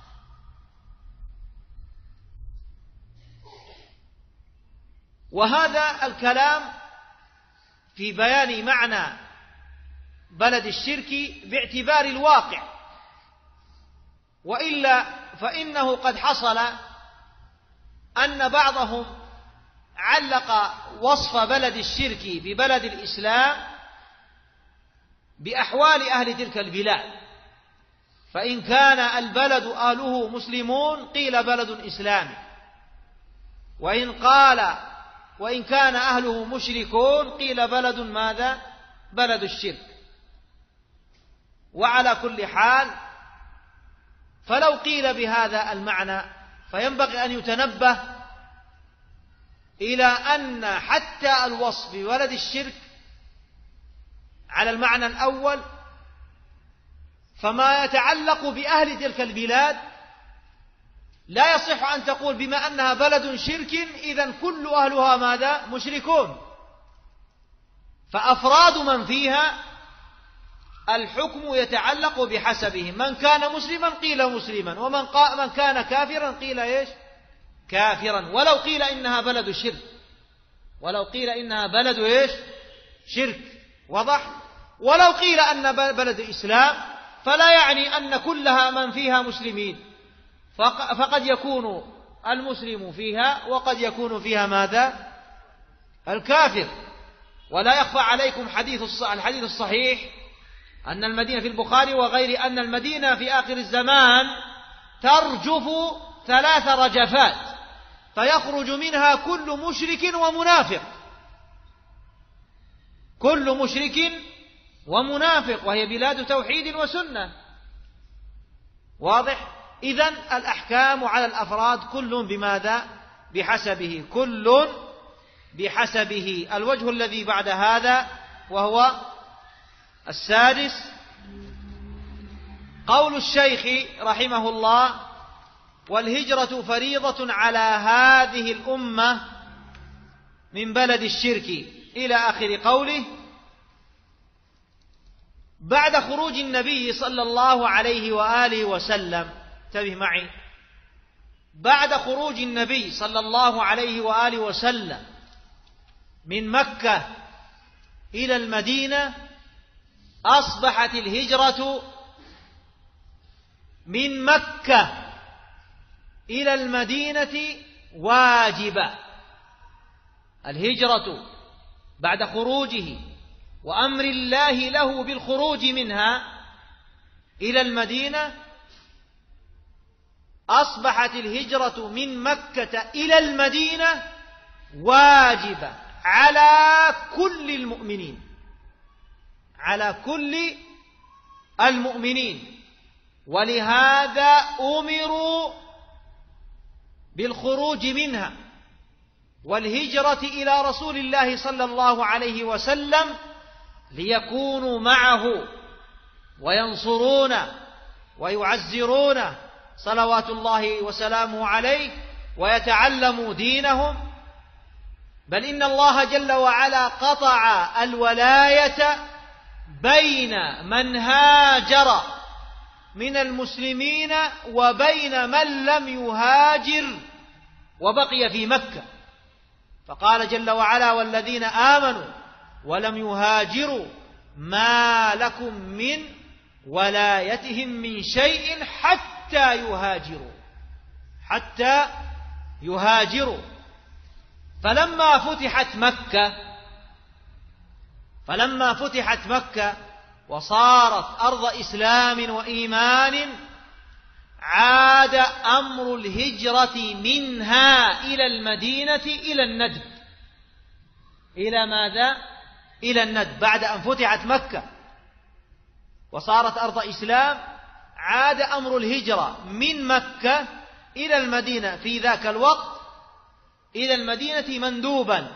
Speaker 3: وهذا الكلام في بيان معنى بلد الشرك باعتبار الواقع، وإلا فإنه قد حصل أن بعضهم علق وصف بلد الشرك ببلد الإسلام بأحوال أهل تلك البلاد، فإن كان البلد أهله مسلمون قيل بلد إسلامي، وإن كان أهله مشركون قيل بلد ماذا؟ بلد الشرك. وعلى كل حال فلو قيل بهذا المعنى فينبغي أن يتنبه إلى أن حتى الوصف ببلد الشرك على المعنى الأول، فما يتعلق بأهل تلك البلاد لا يصح أن تقول بما أنها بلد شرك إذن كل أهلها ماذا؟ مشركون. فأفراد من فيها الحكم يتعلق بحسبهم، من كان مسلما قيل مسلما، ومن كان كافرا قيل إيش؟ كافرا، ولو قيل إنها بلد شرك، ولو قيل إنها بلد إيش؟ شرك. وضح؟ ولو قيل أن بلد إسلام فلا يعني أن كلها من فيها مسلمين، فقد يكون المسلم فيها وقد يكون فيها ماذا؟ الكافر. ولا يخفى عليكم الحديث الصحيح أن المدينة في البخاري وغير أن المدينة في آخر الزمان ترجف 3 رجفات فيخرج منها كل مشرك ومنافق، كل مشرك ومنافق، وهي بلاد توحيد وسنة. واضح؟ إذن الأحكام على الأفراد كل بماذا؟ بحسبه، كل بحسبه. الوجه الذي بعد هذا وهو السادس، قول الشيخ رحمه الله: والهجرة فريضة على هذه الأمة من بلد الشرك إلى آخر قوله. بعد خروج النبي صلى الله عليه وآله وسلم، انتبه معي، بعد خروج النبي صلى الله عليه وآله وسلم من مكة إلى المدينة أصبحت الهجرة من مكة إلى المدينة واجبة. الهجرة بعد خروجه وأمر الله له بالخروج منها إلى المدينة، أصبحت الهجرة من مكة إلى المدينة واجبة على كل المؤمنين، على كل المؤمنين. ولهذا أمروا بالخروج منها والهجرة إلى رسول الله صلى الله عليه وسلم ليكونوا معه وينصرون ويعزرون صلوات الله وسلامه عليه ويتعلموا دينهم. بل إن الله جل وعلا قطع الولاية بين من هاجر من المسلمين وبين من لم يهاجر وبقي في مكة، فقال جل وعلا: والذين آمنوا ولم يهاجروا ما لكم من ولايتهم من شيء حتى يهاجروا. فلما فتحت مكة وصارت أرض إسلام وإيمان، عاد أمر الهجرة منها إلى المدينة إلى الندب. إلى ماذا؟ إلى الندب. بعد أن فتحت مكة وصارت أرض إسلام، عاد أمر الهجرة من مكة إلى المدينة في ذاك الوقت إلى المدينة مندوبا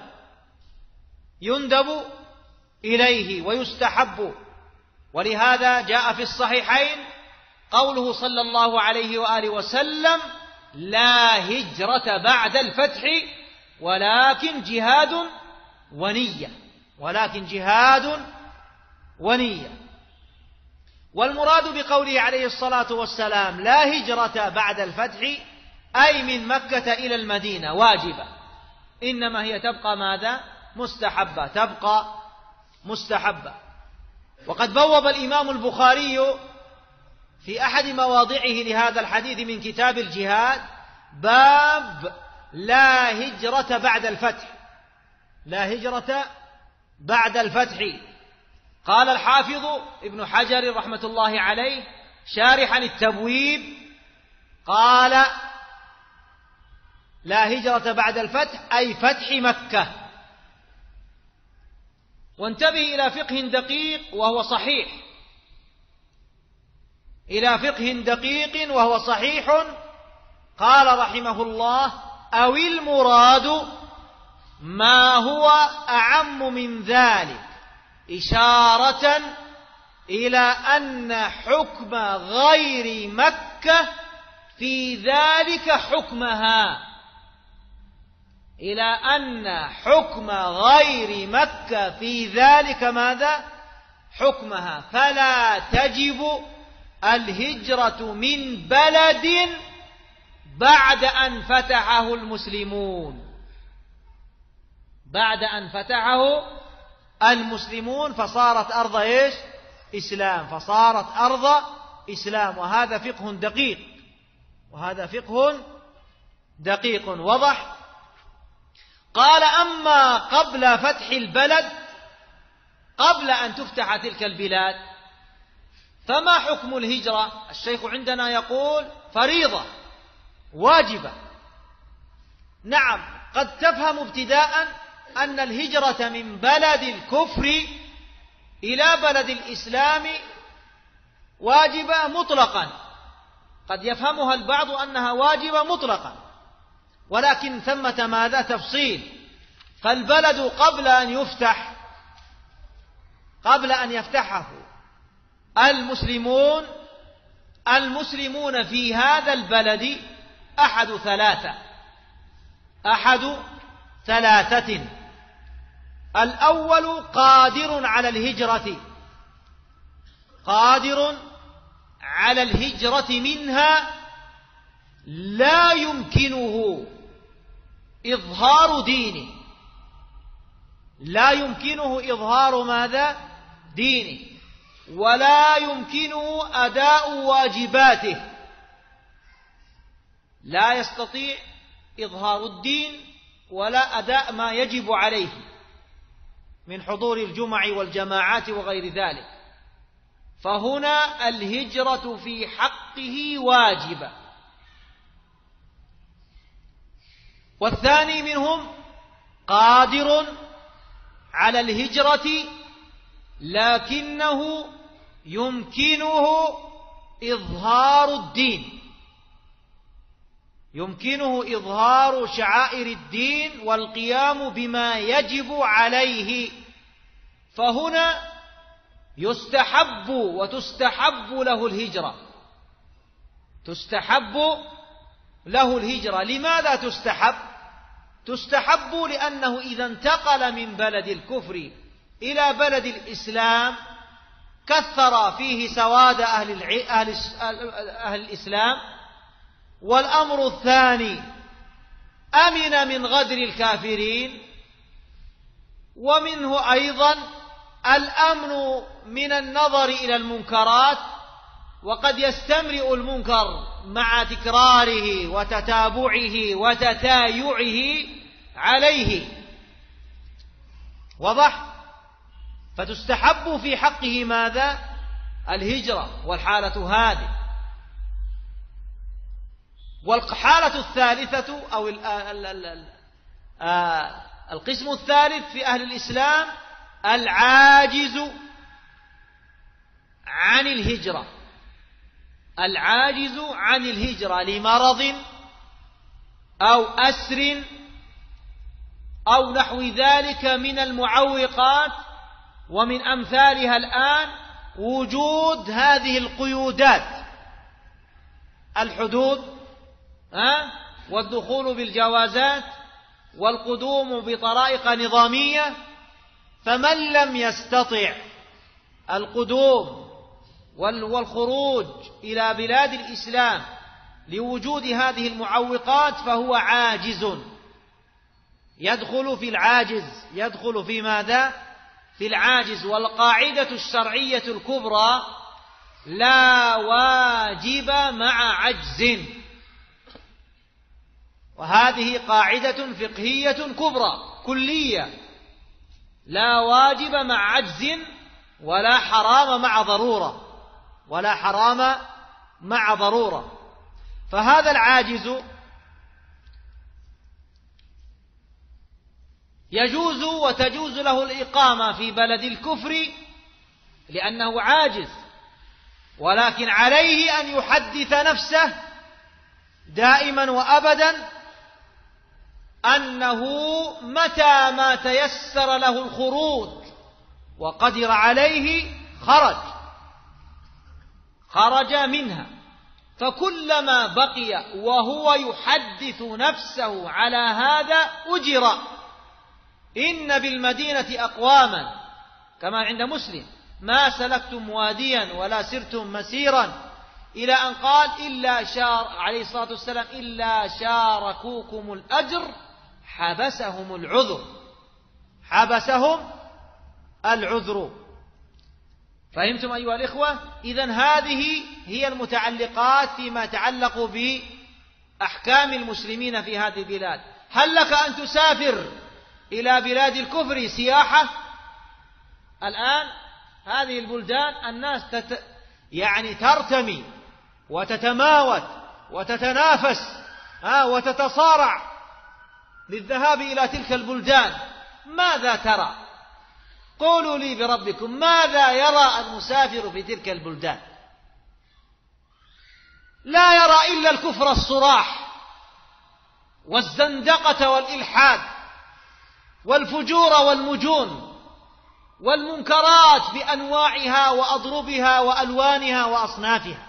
Speaker 3: يندب إليه ويستحب. ولهذا جاء في الصحيحين قوله صلى الله عليه وآله وسلم: لا هجرة بعد الفتح ولكن جهاد ونية. والمراد بقوله عليه الصلاة والسلام لا هجرة بعد الفتح أي من مكة إلى المدينة واجبة، إنما هي تبقى ماذا؟ مستحبة. وقد بوب الإمام البخاري في أحد مواضعه لهذا الحديث من كتاب الجهاد باب لا هجرة بعد الفتح. قال الحافظ ابن حجر رحمة الله عليه شارحا التبويب، قال: لا هجرة بعد الفتح أي فتح مكة. وانتبه إلى فقه دقيق وهو صحيح. قال رحمه الله: أو المراد ما هو أعم من ذلك، إشارة إلى أن حكم غير مكة في ذلك حكمها، إلى أن حكم غير مكة في ذلك ماذا؟ حكمها. فلا تجب الهجرة من بلد بعد أن فتحه المسلمون فصارت أرض إيش؟ إسلام، فصارت أرض إسلام. وهذا فقه دقيق، وهذا فقه دقيق وضح. قال: أما قبل فتح البلد، قبل أن تفتح تلك البلاد، فما حكم الهجرة؟ الشيخ عندنا يقول فريضة واجبة. نعم، قد تفهم ابتداء أن الهجرة من بلد الكفر إلى بلد الإسلام واجبة مطلقا، قد يفهمها البعض أنها واجبة مطلقا، ولكن ثمة ماذا؟ تفصيل. فالبلد قبل أن يفتح، قبل أن يفتحه المسلمون في هذا البلد أحد ثلاثة. الأول قادر على الهجرة، قادر على الهجرة منها، لا يمكنه إظهار دينه، لا يمكنه إظهار ماذا؟ دينه، ولا يمكنه أداء واجباته، لا يستطيع إظهار الدين ولا أداء ما يجب عليه من حضور الجمع والجماعات وغير ذلك، فهنا الهجرة في حقه واجبة. والثاني منهم قادر على الهجرة لكنه يمكنه إظهار الدين، يمكنه إظهار شعائر الدين والقيام بما يجب عليه، فهنا يستحب وتستحب له الهجرة، تستحب له الهجرة. لماذا تستحب؟ تستحب لأنه إذا انتقل من بلد الكفر إلى بلد الإسلام كثر فيه سواد أهل الإسلام. والأمر الثاني أمن من غدر الكافرين، ومنه أيضا الأمن من النظر إلى المنكرات، وقد يستمرئ المنكر مع تكراره وتتابعه وتتايعه عليه. وضح؟ فتستحب في حقه ماذا؟ الهجرة، والحالة هذه. والحالة الثالثة أو القسم الثالث في أهل الإسلام العاجز عن الهجرة، العاجز عن الهجرة لمرض أو أسر أو نحو ذلك من المعوقات، ومن أمثالها الآن وجود هذه القيودات، الحدود والدخول بالجوازات والقدوم بطرائق نظامية. فمن لم يستطع القدوم والخروج إلى بلاد الإسلام لوجود هذه المعوقات فهو عاجز، يدخل في العاجز، يدخل في ماذا؟ في العاجز. والقاعدة الشرعية الكبرى لا واجب مع عجز، وهذه قاعدة فقهية كبرى كلية، لا واجب مع عجز ولا حرام مع ضرورة، ولا حرام مع ضرورة. فهذا العاجز يجوز وتجوز له الإقامة في بلد الكفر لأنه عاجز، ولكن عليه أن يحدث نفسه دائما وأبدا أنه متى ما تيسر له الخروج وقدر عليه خرج منها. فكلما بقي وهو يحدث نفسه على هذا أجر. إن بالمدينة أقواما كما عند مسلم ما سلكتم واديا ولا سرتم مسيرا إلى أن قال عليه الصلاة والسلام إلا شاركوكم الأجر حبسهم العذر، حبسهم العذر. فهمتم أيها الإخوة؟ إذن هذه هي المتعلقات فيما يتعلق بأحكام المسلمين في هذه البلاد. هل لك أن تسافر إلى بلاد الكفر سياحة؟ الآن هذه البلدان الناس ترتمي وتتماوت وتتنافس وتتصارع للذهاب إلى تلك البلدان. ماذا ترى؟ قولوا لي بربكم، ماذا يرى المسافر في تلك البلدان؟ لا يرى إلا الكفر الصراح والزندقة والإلحاد والفجور والمجون والمنكرات بأنواعها وأضربها وألوانها وأصنافها،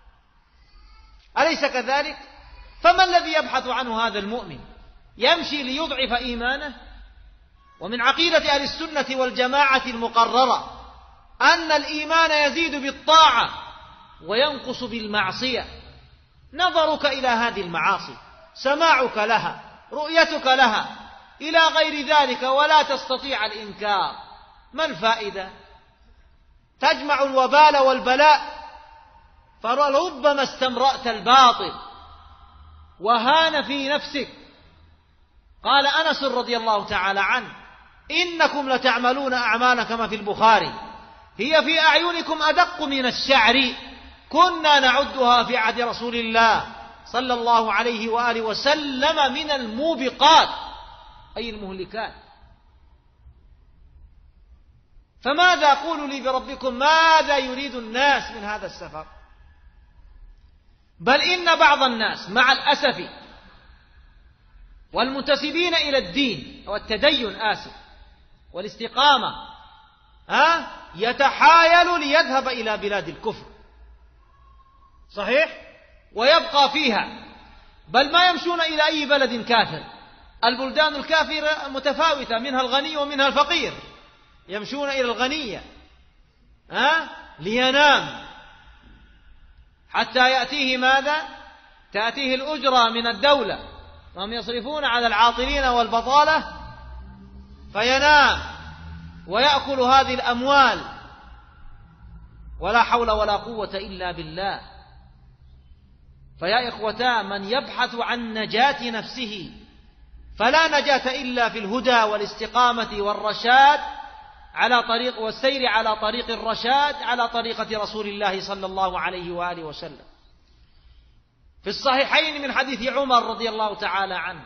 Speaker 3: أليس كذلك؟ فما الذي يبحث عنه هذا المؤمن؟ يمشي ليضعف إيمانه؟ ومن عقيدة أهل السنة والجماعة المقررة أن الإيمان يزيد بالطاعة وينقص بالمعصية. نظرك إلى هذه المعاصي، سماعك لها، رؤيتك لها، إلى غير ذلك، ولا تستطيع الإنكار، ما الفائدة؟ تجمع الوبال والبلاء، فربما استمرأت الباطل وهان في نفسك. قال أنس رضي الله تعالى عنه: إنكم لتعملون أعمالا كما في البخاري هي في أعينكم أدق من الشعر كنا نعدها في عهد رسول الله صلى الله عليه وآله وسلم من الموبقات، أي المهلكات. فماذا قولوا لي بربكم، ماذا يريد الناس من هذا السفر؟ بل إن بعض الناس مع الأسف والمنتسبين إلى الدين والتدين والاستقامة يتحايل ليذهب إلى بلاد الكفر، صحيح، ويبقى فيها، بل ما يمشون إلى أي بلد كافر. البلدان الكافرة متفاوتة، منها الغني ومنها الفقير، يمشون إلى الغنية لينام حتى يأتيه ماذا؟ تأتيه الأجرة من الدولة، وهم يصرفون على العاطلين والبطالة، فينام ويأكل هذه الأموال، ولا حول ولا قوة إلا بالله. فيا إخوتا، من يبحث عن نجاة نفسه فلا نجاة إلا في الهدى والاستقامة والرشاد على طريق والسير على طريق الرشاد على طريقة رسول الله صلى الله عليه وآله وسلم. في الصحيحين من حديث عمر رضي الله تعالى عنه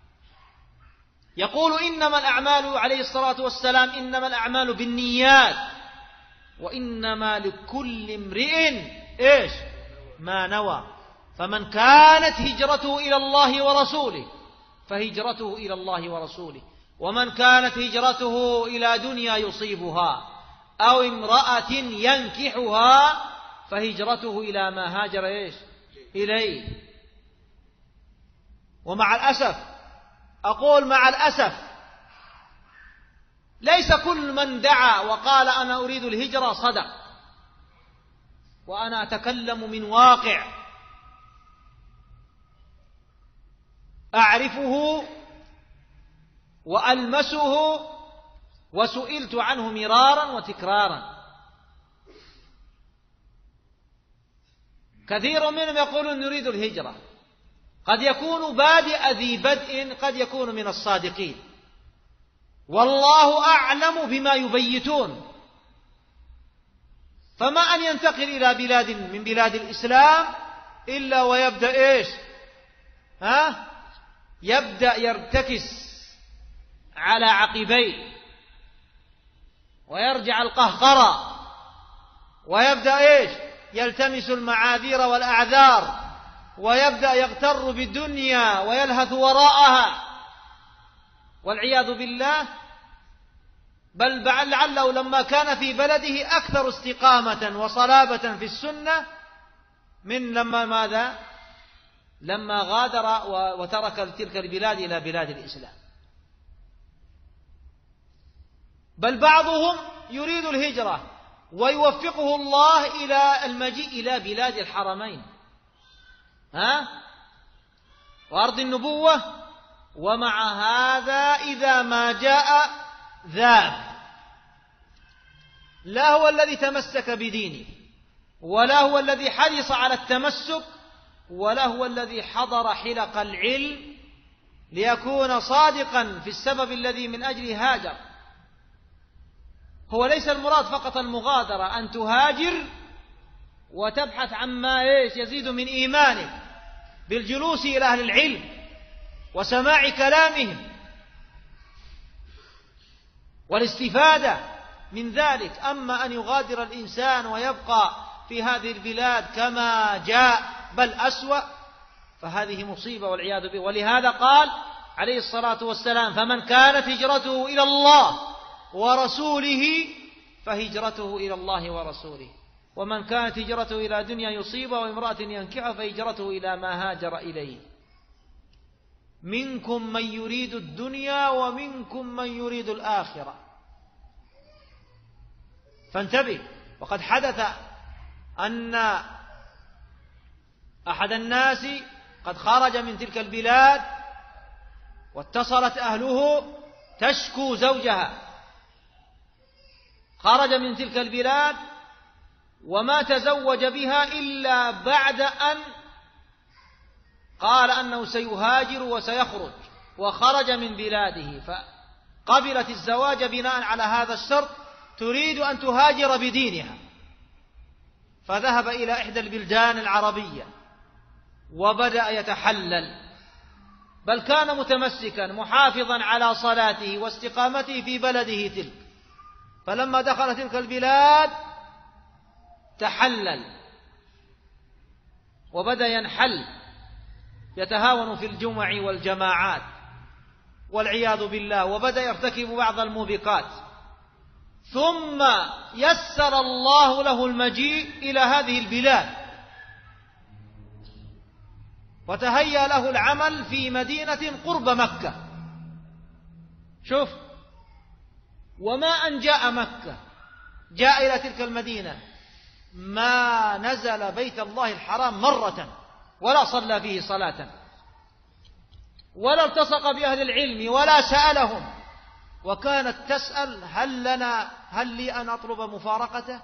Speaker 3: يقول: إنما الأعمال، عليه الصلاة والسلام، إنما الأعمال بالنيات وإنما لكل امرئ ما نوى، فمن كانت هجرته إلى الله ورسوله فهجرته إلى الله ورسوله، ومن كانت هجرته إلى دنيا يصيبها أو امرأة ينكحها فهجرته إلى ما هاجر إليه. ومع الأسف، أقول مع الأسف، ليس كل من دعا وقال أنا أريد الهجرة صدق، وأنا أتكلم من واقع أعرفه وألمسه وسئلت عنه مرارا وتكرارا. كثير منهم يقولون نريد الهجرة، قد يكون بادئ ذي بدء، قد يكون من الصادقين، والله أعلم بما يبيتون. فما أن ينتقل إلى بلاد من بلاد الإسلام إلا ويبدأ يبدأ يرتكس على عقبيه ويرجع القهقرة ويبدأ يلتمس المعاذير والأعذار ويبدأ يغتر بالدنيا ويلهث وراءها والعياذ بالله. بل لعله لما كان في بلده أكثر استقامة وصلابة في السنة من لما غادر وترك تلك البلاد إلى بلاد الإسلام. بل بعضهم يريد الهجرة ويوفقه الله إلى المجيء إلى بلاد الحرمين وأرض النبوة، ومع هذا إذا ما جاء ذاب لا هو الذي تمسك بدينه، ولا هو الذي حرص على التمسك، ولا هو الذي حضر حلق العلم ليكون صادقا في السبب الذي من أجله هاجر. هو ليس المراد فقط المغادرة، أن تهاجر وتبحث عما يزيد من إيمانك بالجلوس إلى أهل العلم وسماع كلامهم والاستفادة من ذلك. أما أن يغادر الإنسان ويبقى في هذه البلاد كما جاء بل أسوأ، فهذه مصيبة والعياذ بالله. ولهذا قال عليه الصلاة والسلام: فمن كانت هجرته إلى الله ورسوله فهجرته إلى الله ورسوله، ومن كانت هجرته إلى دنيا يصيبها وامرأة ينكحها فهجرته إلى ما هاجر إليه. منكم من يريد الدنيا ومنكم من يريد الآخرة، فانتبه. وقد حدث أن أحد الناس قد خرج من تلك البلاد واتصلت أهله تشكو زوجها، خرج من تلك البلاد وما تزوج بها إلا بعد أن قال أنه سيهاجر وسيخرج، وخرج من بلاده، فقبلت الزواج بناء على هذا الشرط، تريد أن تهاجر بدينها، فذهب إلى إحدى البلدان العربية وبدأ يتحلل، بل كان متمسكا محافظا على صلاته واستقامته في بلده تلك. فلما دخل تلك البلاد تحلل وبدأ ينحل، يتهاون في الجمع والجماعات والعياذ بالله، وبدأ يرتكب بعض الموبقات. ثم يسر الله له المجيء إلى هذه البلاد، وتهيأ له العمل في مدينة قرب مكة. شوف، وما أن جاء مكة، جاء إلى تلك المدينة، ما نزل بيت الله الحرام مرة، ولا صلى فيه صلاة، ولا التصق بأهل العلم، ولا سألهم. وكانت تسأل: هل لي أن أطلب مفارقته؟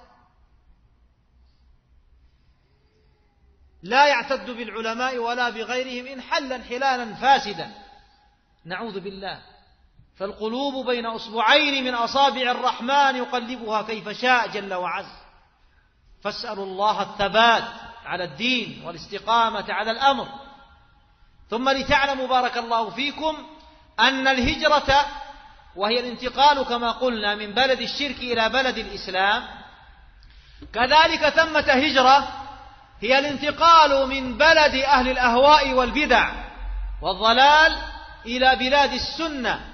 Speaker 3: لا يعتد بالعلماء ولا بغيرهم إن حل انحلالا فاسدا، نعوذ بالله. فالقلوب بين أصبعين من أصابع الرحمن يقلبها كيف شاء جل وعز. فاسألوا الله الثبات على الدين والاستقامة على الأمر. ثم لتعلموا بارك الله فيكم أن الهجرة، وهي الانتقال كما قلنا من بلد الشرك إلى بلد الإسلام، كذلك ثمة هجرة هي الانتقال من بلد أهل الأهواء والبدع والضلال إلى بلاد السنة،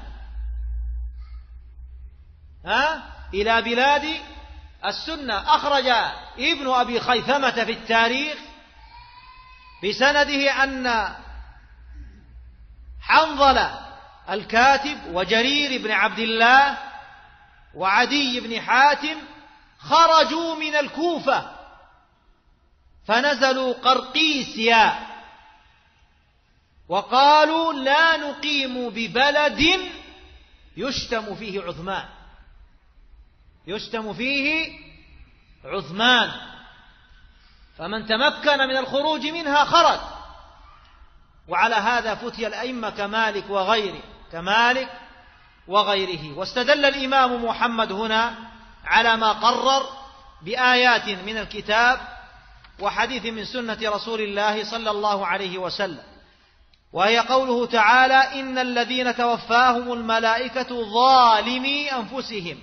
Speaker 3: إلى بلاد السنة. أخرج ابن أبي خيثمة في التاريخ بسنده أن حنظلة الكاتب وجرير بن عبد الله وعدي بن حاتم خرجوا من الكوفة فنزلوا قرقيسيا، وقالوا: لا نقيم ببلد يشتم فيه عثمان، يشتم فيه عثمان. فمن تمكن من الخروج منها خرج. وعلى هذا فتي الأئمة كمالك وغيره. واستدل الإمام محمد هنا على ما قرر بآيات من الكتاب وحديث من سنة رسول الله صلى الله عليه وسلم، وهي قوله تعالى: إن الذين توفاهم الملائكة ظالمي أنفسهم.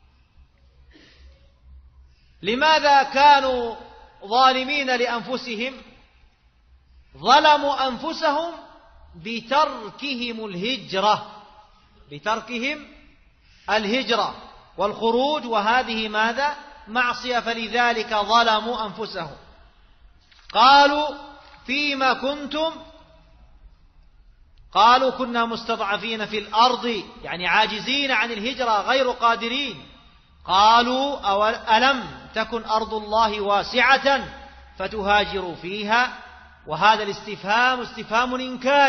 Speaker 3: لماذا كانوا ظالمين لأنفسهم؟ ظلموا أنفسهم بتركهم الهجرة والخروج، وهذه ماذا؟ معصية، فلذلك ظلموا أنفسهم. قالوا: فيما كنتم؟ قالوا: كنا مستضعفين في الأرض، يعني عاجزين عن الهجرة غير قادرين. قالوا: ألم تكن أرض الله واسعة فتهاجروا فيها؟ وهذا الاستفهام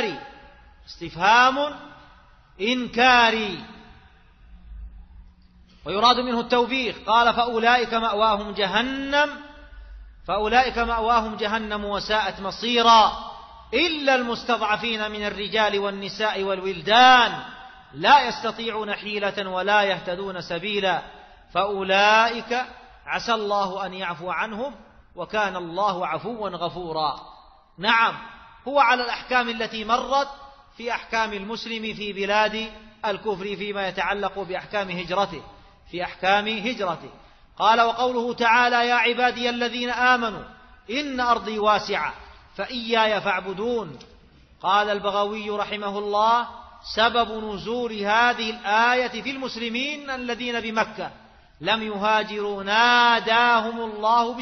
Speaker 3: استفهام إنكاري. ويراد منه التوبيخ. قال فأولئك مأواهم جهنم وساءت مصيرا إلا المستضعفين من الرجال والنساء والولدان لا يستطيعون حيلة ولا يهتدون سبيلا فأولئك عسى الله أن يعفو عنهم وكان الله عفوا غفورا. نعم، هو على الأحكام التي مرت في أحكام المسلم في بلاد الكفر فيما يتعلق بأحكام هجرته. قال: وقوله تعالى: يا عبادي الذين آمنوا إن أرضي واسعة فإياي فاعبدون. قال البغوي رحمه الله: سبب نزول هذه الآية في المسلمين الذين بمكة لم يهاجروا ناداهم الله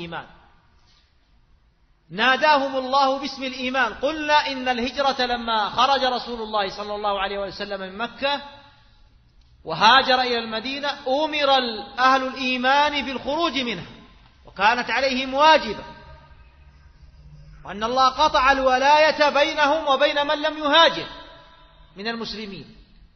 Speaker 3: باسم الإيمان. قلنا إن الهجرة لما خرج رسول الله صلى الله عليه وسلم من مكة وهاجر إلى المدينة أمر أهل الإيمان بالخروج منها وكانت عليهم واجبة، وأن الله قطع الولاية بينهم وبين من لم يهاجر من المسلمين.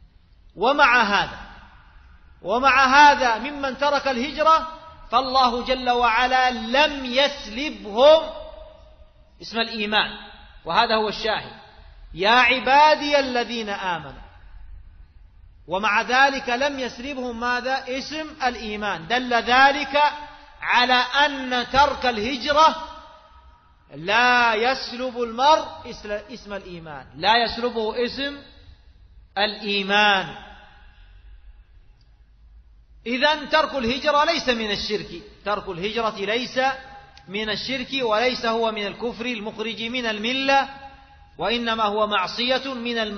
Speaker 3: ومع هذا ممن ترك الهجرة فالله جل وعلا لم يسلبهم اسم الإيمان، وهذا هو الشاهد: يا عبادي الذين آمنوا. ومع ذلك لم يسلبهم ماذا؟ اسم الإيمان. دل ذلك على أن ترك الهجرة لا يسلب المرء اسم الإيمان، لا يسلبه اسم الإيمان. إذن ترك الهجرة ليس من الشرك، وليس هو من الكفر المخرج من الملة، وإنما هو معصية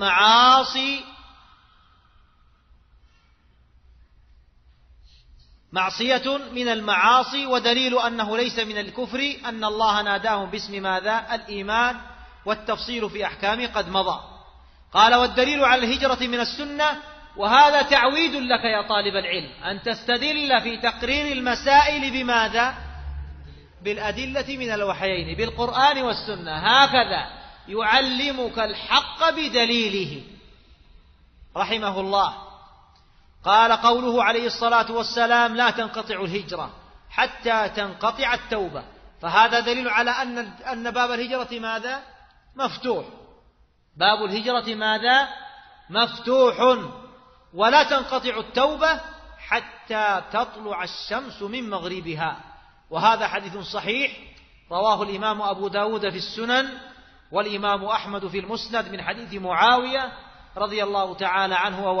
Speaker 3: من المعاصي. ودليل أنه ليس من الكفر أن الله ناداهم باسم ماذا؟ الإيمان، والتفصيل في أحكامه قد مضى. قال: والدليل على الهجرة من السنة. وهذا تعويد لك يا طالب العلم أن تستدل في تقرير المسائل بماذا؟ بالأدلة من الوحيين، بالقرآن والسنة. هكذا يعلمك الحق بدليله رحمه الله. قال: قوله عليه الصلاة والسلام: لا تنقطع الهجرة حتى تنقطع التوبة. فهذا دليل على أن باب الهجرة ماذا؟ مفتوح. باب الهجرة ماذا؟ مفتوح. ولا تنقطع التوبة حتى تطلع الشمس من مغربها. وهذا حديث صحيح رواه الإمام أبو داود في السنن والإمام أحمد في المسند من حديث معاوية رضي الله تعالى عنه، وهو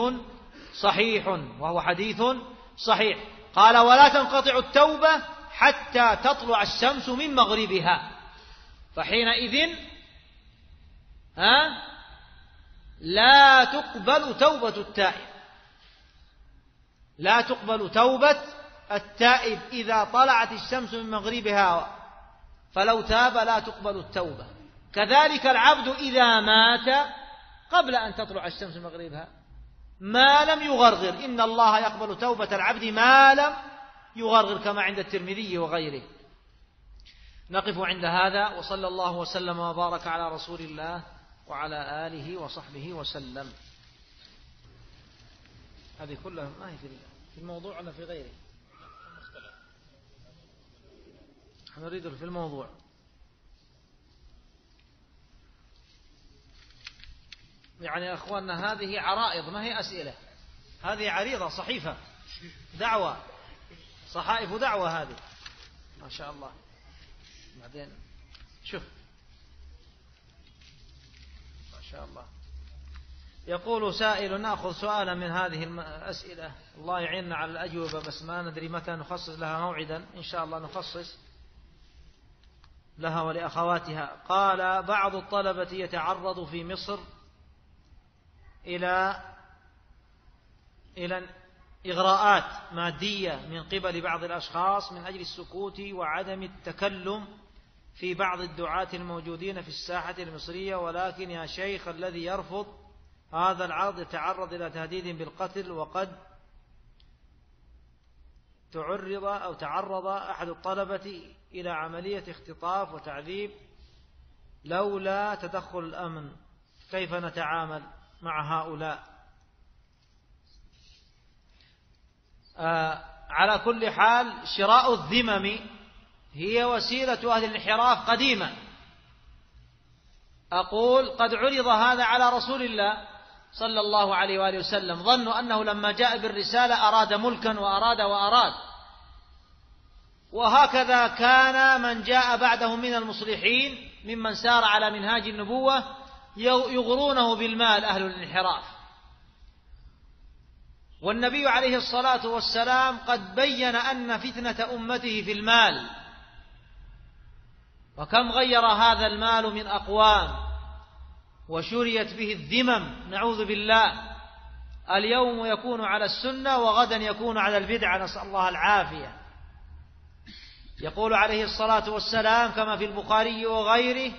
Speaker 3: حديث صحيح. قال: ولا تنقطع التوبة حتى تطلع الشمس من مغربها. فحينئذ لا تقبل توبة التائب إذا طلعت الشمس من مغربها، فلو تاب لا تقبل التوبة. كذلك العبد إذا مات قبل أن تطلع الشمس من مغربها ما لم يغرغر، إن الله يقبل توبة العبد ما لم يغرغر، كما عند الترمذي وغيره. نقف عند هذا، وصلى الله وسلم وبارك على رسول الله وعلى آله وصحبه وسلم. هذه كلها ما هي في الموضوع ولا في غيره؟ نريد في الموضوع. يعني أخواننا هذه عرائض ما هي أسئلة، هذه عريضة، صحيفة دعوة، صحائف دعوة هذه، ما شاء الله. بعدين شوف ما شاء الله. يقول سائل: نأخذ سؤالا من هذه الأسئلة، الله يعيننا على الأجوبة، بس ما ندري متى نخصص لها موعدا. إن شاء الله نخصص لها ولأخواتها. قال: بعض الطلبة يتعرض في مصر إلى إغراءات مادية من قبل بعض الأشخاص من أجل السكوت وعدم التكلم في بعض الدعاة الموجودين في الساحة المصرية، ولكن يا شيخ الذي يرفض هذا العرض يتعرض إلى تهديد بالقتل، وقد تعرض أحد الطلبة إلى عملية اختطاف وتعذيب لولا تدخل الأمن، كيف نتعامل مع هؤلاء؟ على كل حال شراء الذمم هي وسيلة أهل الانحراف قديما. أقول قد عرض هذا على رسول الله صلى الله عليه وآله وسلم، ظنوا أنه لما جاء بالرسالة أراد ملكا وأراد. وهكذا كان من جاء بعده من المصلحين ممن سار على منهاج النبوة يغرونه بالمال أهل الانحراف. والنبي عليه الصلاة والسلام قد بين أن فتنة أمته في المال، وكم غير هذا المال من أقوام وشريت به الذمم، نعوذ بالله. اليوم يكون على السنة وغدا يكون على البدعة، نسأل الله العافية. يقول عليه الصلاة والسلام كما في البخاري وغيره: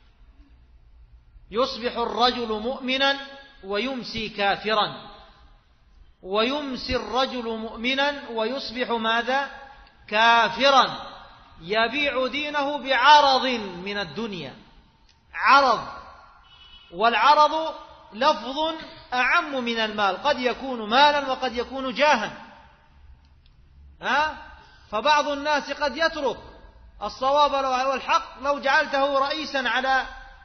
Speaker 3: يصبح الرجل مؤمنا ويمسي كافرا، ويمسي الرجل مؤمنا ويصبح ماذا؟ كافرا، يبيع دينه بعرض من الدنيا. عرض، والعرض لفظ أعم من المال، قد يكون مالا وقد يكون جاها. فبعض الناس قد يترك الصواب والحق لو جعلته رئيسا على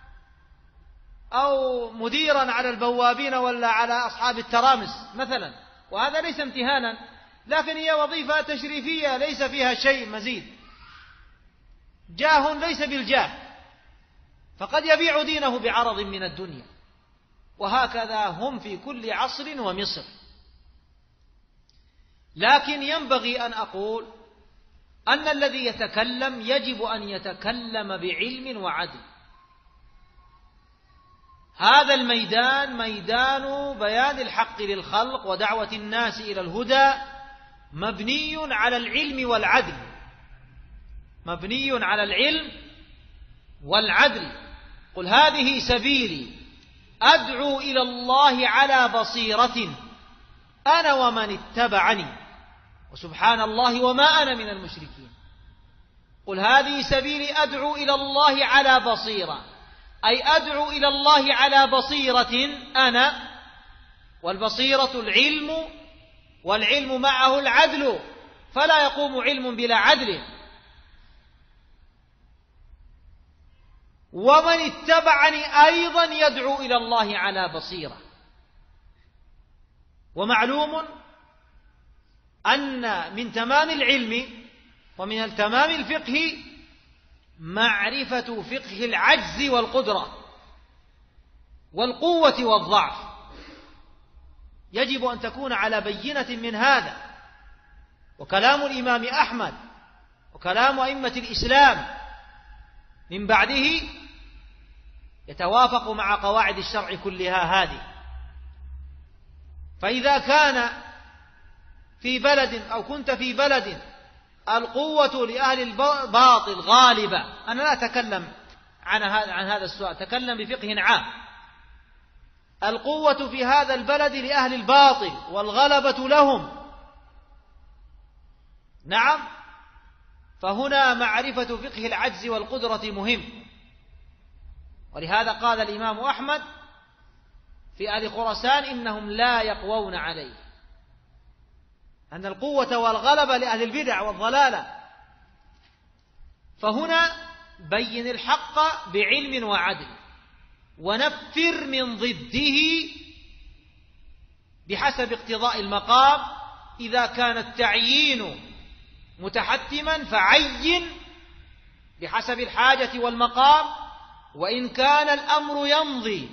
Speaker 3: أو مديرا على البوابين ولا على أصحاب الترامس مثلا، وهذا ليس امتهانا، لكن هي وظيفة تشريفية ليس فيها شيء مزيد، جاه ليس بالجاه، فقد يبيع دينه بعرض من الدنيا. وهكذا هم في كل عصر ومصر. لكن ينبغي أن أقول أن الذي يتكلم يجب أن يتكلم بعلم وعدل. هذا الميدان ميدان بيان الحق للخلق ودعوة الناس إلى الهدى، مبني على العلم والعدل، مبني على العلم والعدل. قل هذه سبيلي أدعو إلى الله على بصيرة أنا ومن اتبعني وسبحان الله وما أنا من المشركين. قل هذه سبيلي أدعو إلى الله على بصيرة، أي أدعو إلى الله على بصيرة أنا، والبصيرة العلم، والعلم معه العدل، فلا يقوم علم بلا عدل. ومن اتبعني أيضا يدعو إلى الله على بصيرة. ومعلوم أن من تمام العلم ومن تمام الفقه معرفة فقه العجز والقدرة والقوة والضعف، يجب أن تكون على بينة من هذا. وكلام الإمام أحمد وكلام أئمة الإسلام من بعده يتوافق مع قواعد الشرع كلها هذه. فإذا كان في بلد أو كنت في بلد القوة لأهل الباطل غالبة، أنا لا أتكلم عن هذا السؤال، أتكلم بفقه عام. القوة في هذا البلد لأهل الباطل والغلبة لهم، نعم، فهنا معرفة فقه العجز والقدرة مهم. ولهذا قال الإمام أحمد في أهل خراسان إنهم لا يقوون عليه، أن القوة والغلبة لأهل البدع والضلالة. فهنا بين الحق بعلم وعدل، ونفر من ضده بحسب اقتضاء المقام. إذا كان التعيين متحتما فعين بحسب الحاجة والمقام، وإن كان الأمر يمضي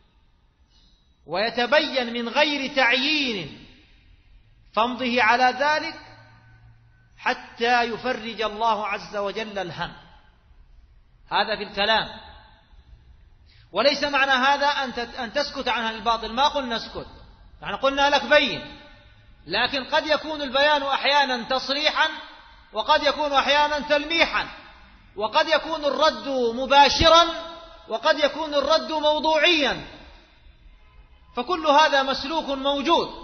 Speaker 3: ويتبين من غير تعيين فامضه على ذلك حتى يفرج الله عز وجل الهم. هذا في الكلام. وليس معنى هذا أن تسكت عن الباطل، ما قلنا اسكت، نحن قلنا لك بين، لكن قد يكون البيان أحيانا تصريحا، وقد يكون أحيانا تلميحا، وقد يكون الرد مباشرا، وقد يكون الرد موضوعيا، فكل هذا مسلوك موجود،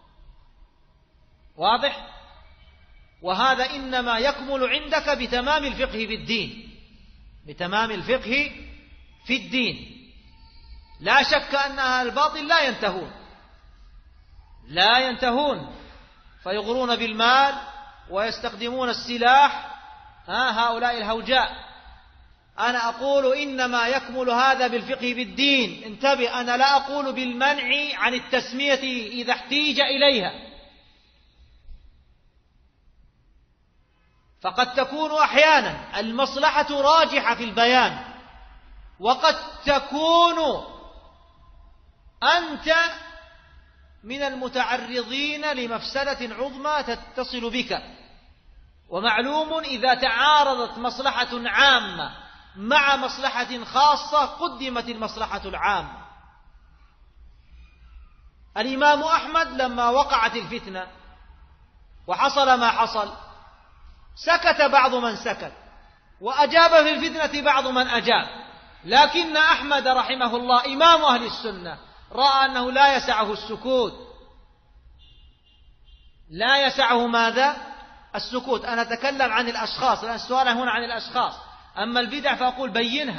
Speaker 3: واضح؟ وهذا إنما يكمل عندك بتمام الفقه في الدين، بتمام الفقه في الدين. لا شك أن أهل الباطل لا ينتهون، فيغرون بالمال ويستخدمون السلاح، هؤلاء الهوجاء. أنا أقول إنما يكمل هذا بالفقه بالدين. انتبه، أنا لا أقول بالمنع عن التسمية إذا احتيج إليها، فقد تكون أحيانا المصلحة راجحة في البيان، وقد تكون أنت من المتعرضين لمفسدة عظمى تتصل بك. ومعلوم إذا تعارضت مصلحة عامة مع مصلحة خاصة قدمت المصلحة العامة. الإمام أحمد لما وقعت الفتنة وحصل ما حصل سكت بعض من سكت، وأجاب في الفتنة بعض من أجاب، لكن أحمد رحمه الله إمام أهل السنة رأى أنه لا يسعه السكوت. لا يسعه ماذا؟ السكوت. أنا أتكلم عن الأشخاص، لأن السؤال هنا عن الأشخاص، أما البدع فأقول بينها.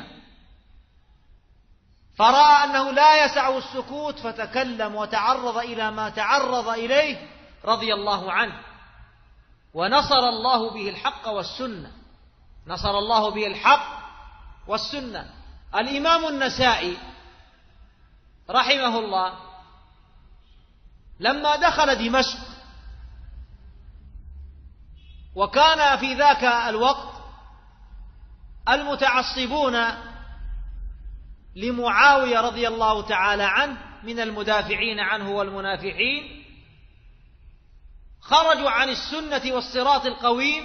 Speaker 3: فرأى أنه لا يسعه السكوت فتكلم وتعرض إلى ما تعرض إليه رضي الله عنه، ونصر الله به الحق والسنة. نصر الله به الحق والسنة. الإمام النسائي رحمه الله لما دخل دمشق، وكان في ذاك الوقت المتعصبون لمعاوية رضي الله تعالى عنه من المدافعين عنه والمنافحين خرجوا عن السنة والصراط القويم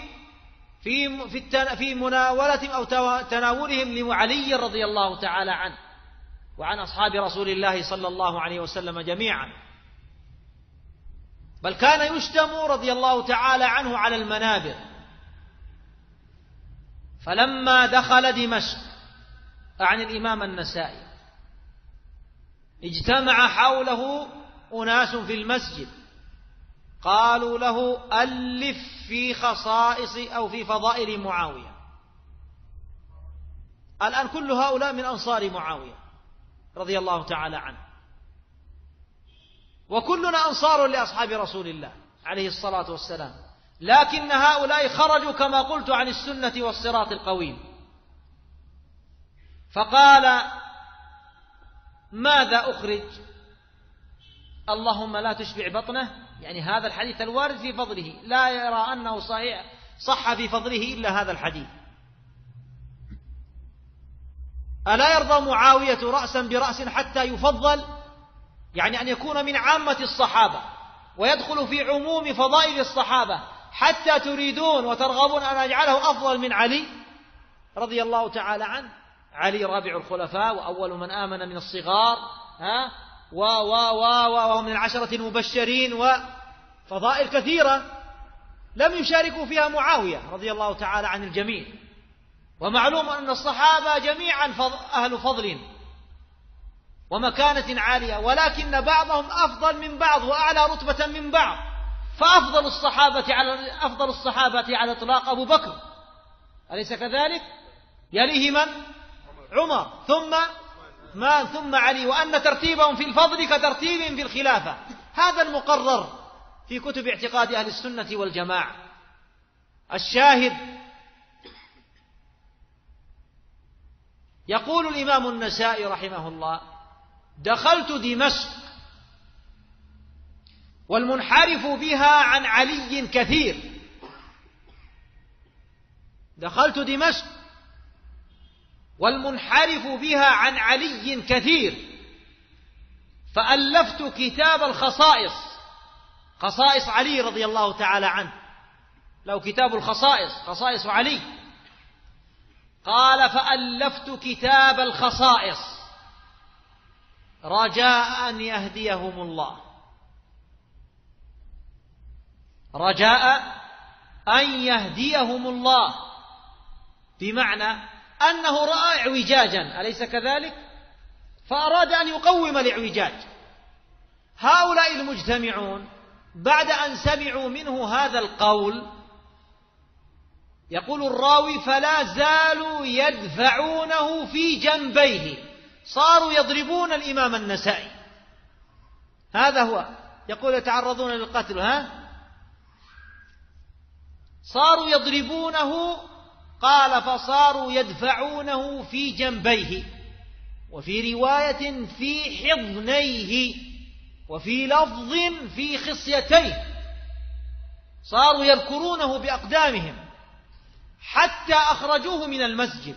Speaker 3: في مناولتهم أو تناولهم لعلي رضي الله تعالى عنه وعن أصحاب رسول الله صلى الله عليه وسلم جميعا، بل كان يشتم رضي الله تعالى عنه على المنابر. فلما دخل دمشق عن الإمام النسائي اجتمع حوله أناس في المسجد قالوا له ألف في خصائص أو في فضائل معاوية. الآن كل هؤلاء من أنصار معاوية رضي الله تعالى عنه، وكلنا أنصار لأصحاب رسول الله عليه الصلاة والسلام، لكن هؤلاء خرجوا كما قلت عن السنة والصراط القويم. فقال ماذا أخرج؟ اللهم لا تشبع بطنه، يعني هذا الحديث الوارد في فضله لا يرى أنه صح في فضله إلا هذا الحديث. ألا يرضى معاوية رأسا برأس حتى يفضل، يعني أن يكون من عامة الصحابة ويدخل في عموم فضائل الصحابة، حتى تريدون وترغبون أن أجعله أفضل من علي رضي الله تعالى عنه؟ علي رابع الخلفاء وأول من آمن من الصغار، وهو من العشرة المبشرين، وفضائل كثيرة لم يشاركوا فيها معاوية رضي الله تعالى عن الجميع. ومعلوم أن الصحابة جميعا أهل فضل ومكانة عالية، ولكن بعضهم أفضل من بعض وأعلى رتبة من بعض. فأفضل الصحابة على إطلاق أبو بكر، أليس كذلك؟ يليه من؟ عمر، ثم علي، وأن ترتيبهم في الفضل كترتيبهم في الخلافة. هذا المقرر في كتب اعتقاد أهل السنة والجماعة. الشاهد، يقول الإمام النسائي رحمه الله: دخلت دمشق والمنحرف بها عن علي كثير. دخلت دمشق والمنحرف بها عن علي كثير، فألفت كتاب الخصائص، خصائص علي رضي الله تعالى عنه، له كتاب الخصائص، خصائص علي. قال: فألفت كتاب الخصائص رجاء أن يهديهم الله، رجاء أن يهديهم الله، بمعنى أنه رأى اعوجاجا، أليس كذلك؟ فأراد أن يقوم الاعوجاج. هؤلاء المجتمعون بعد أن سمعوا منه هذا القول، يقول الراوي: فلا زالوا يدفعونه في جنبيه، صاروا يضربون الإمام النسائي. هذا هو، يقول: يتعرضون للقتل، صاروا يضربونه، قال فصاروا يدفعونه في جنبيه، وفي رواية في حضنيه، وفي لفظ في خصيتيه، صاروا يذكرونه بأقدامهم حتى أخرجوه من المسجد،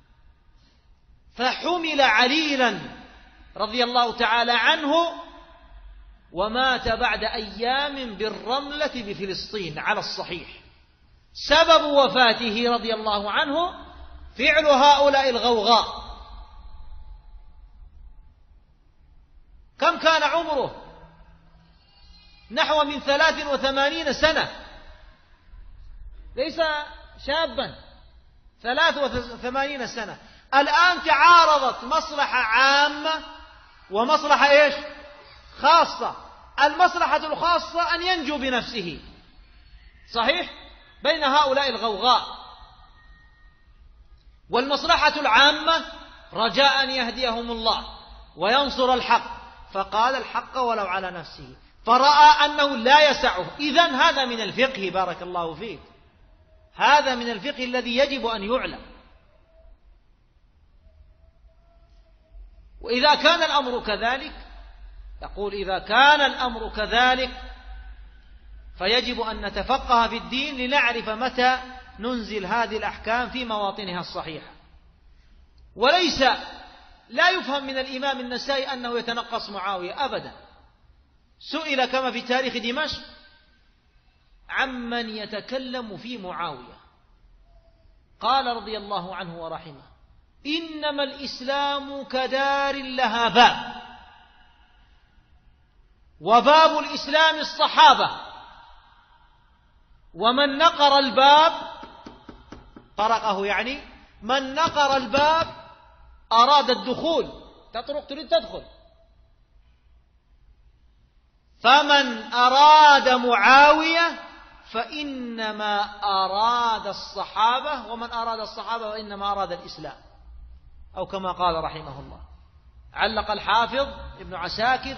Speaker 3: فحمل عليلا رضي الله تعالى عنه، ومات بعد أيام بالرملة بفلسطين على الصحيح. سبب وفاته رضي الله عنه فعل هؤلاء الغوغاء. كم كان عمره؟ نحو من 83 سنة، ليس شابا، 83 سنة. الآن تعارضت مصلحة عامة ومصلحة إيش؟ خاصة. المصلحة الخاصة أن ينجو بنفسه، صحيح، بين هؤلاء الغوغاء، والمصلحة العامة رجاء أن يهديهم الله وينصر الحق، فقال الحق ولو على نفسه، فرأى أنه لا يسعه. إذن هذا من الفقه، بارك الله فيك، هذا من الفقه الذي يجب أن يعلم. وإذا كان الأمر كذلك، يقول إذا كان الأمر كذلك فيجب أن نتفقه في الدين لنعرف متى ننزل هذه الأحكام في مواطنها الصحيحة. وليس، لا يفهم من الإمام النسائي أنه يتنقص معاوية أبدا. سئل كما في تاريخ دمشق عمن يتكلم في معاوية، قال رضي الله عنه ورحمه: إنما الإسلام كدار لها باب، وباب الإسلام الصحابة، ومن نقر الباب طرقه، يعني من نقر الباب أراد الدخول، تطرق تريد تدخل. فمن أراد معاوية فإنما أراد الصحابة، ومن أراد الصحابة فإنما أراد الإسلام، أو كما قال رحمه الله. علق الحافظ ابن عساكر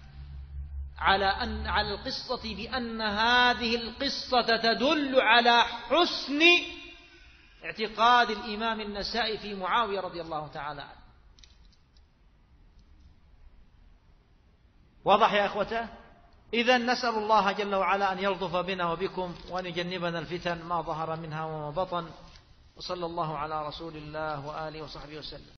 Speaker 3: على القصة بأن هذه القصة تدل على حسن اعتقاد الإمام النسائي في معاوية رضي الله تعالى عنه. واضح يا أخوته؟ إذن نسأل الله جل وعلا أن يلطف بنا وبكم وأن يجنبنا الفتن ما ظهر منها وما بطن، وصلى الله على رسول الله وآله وصحبه وسلم.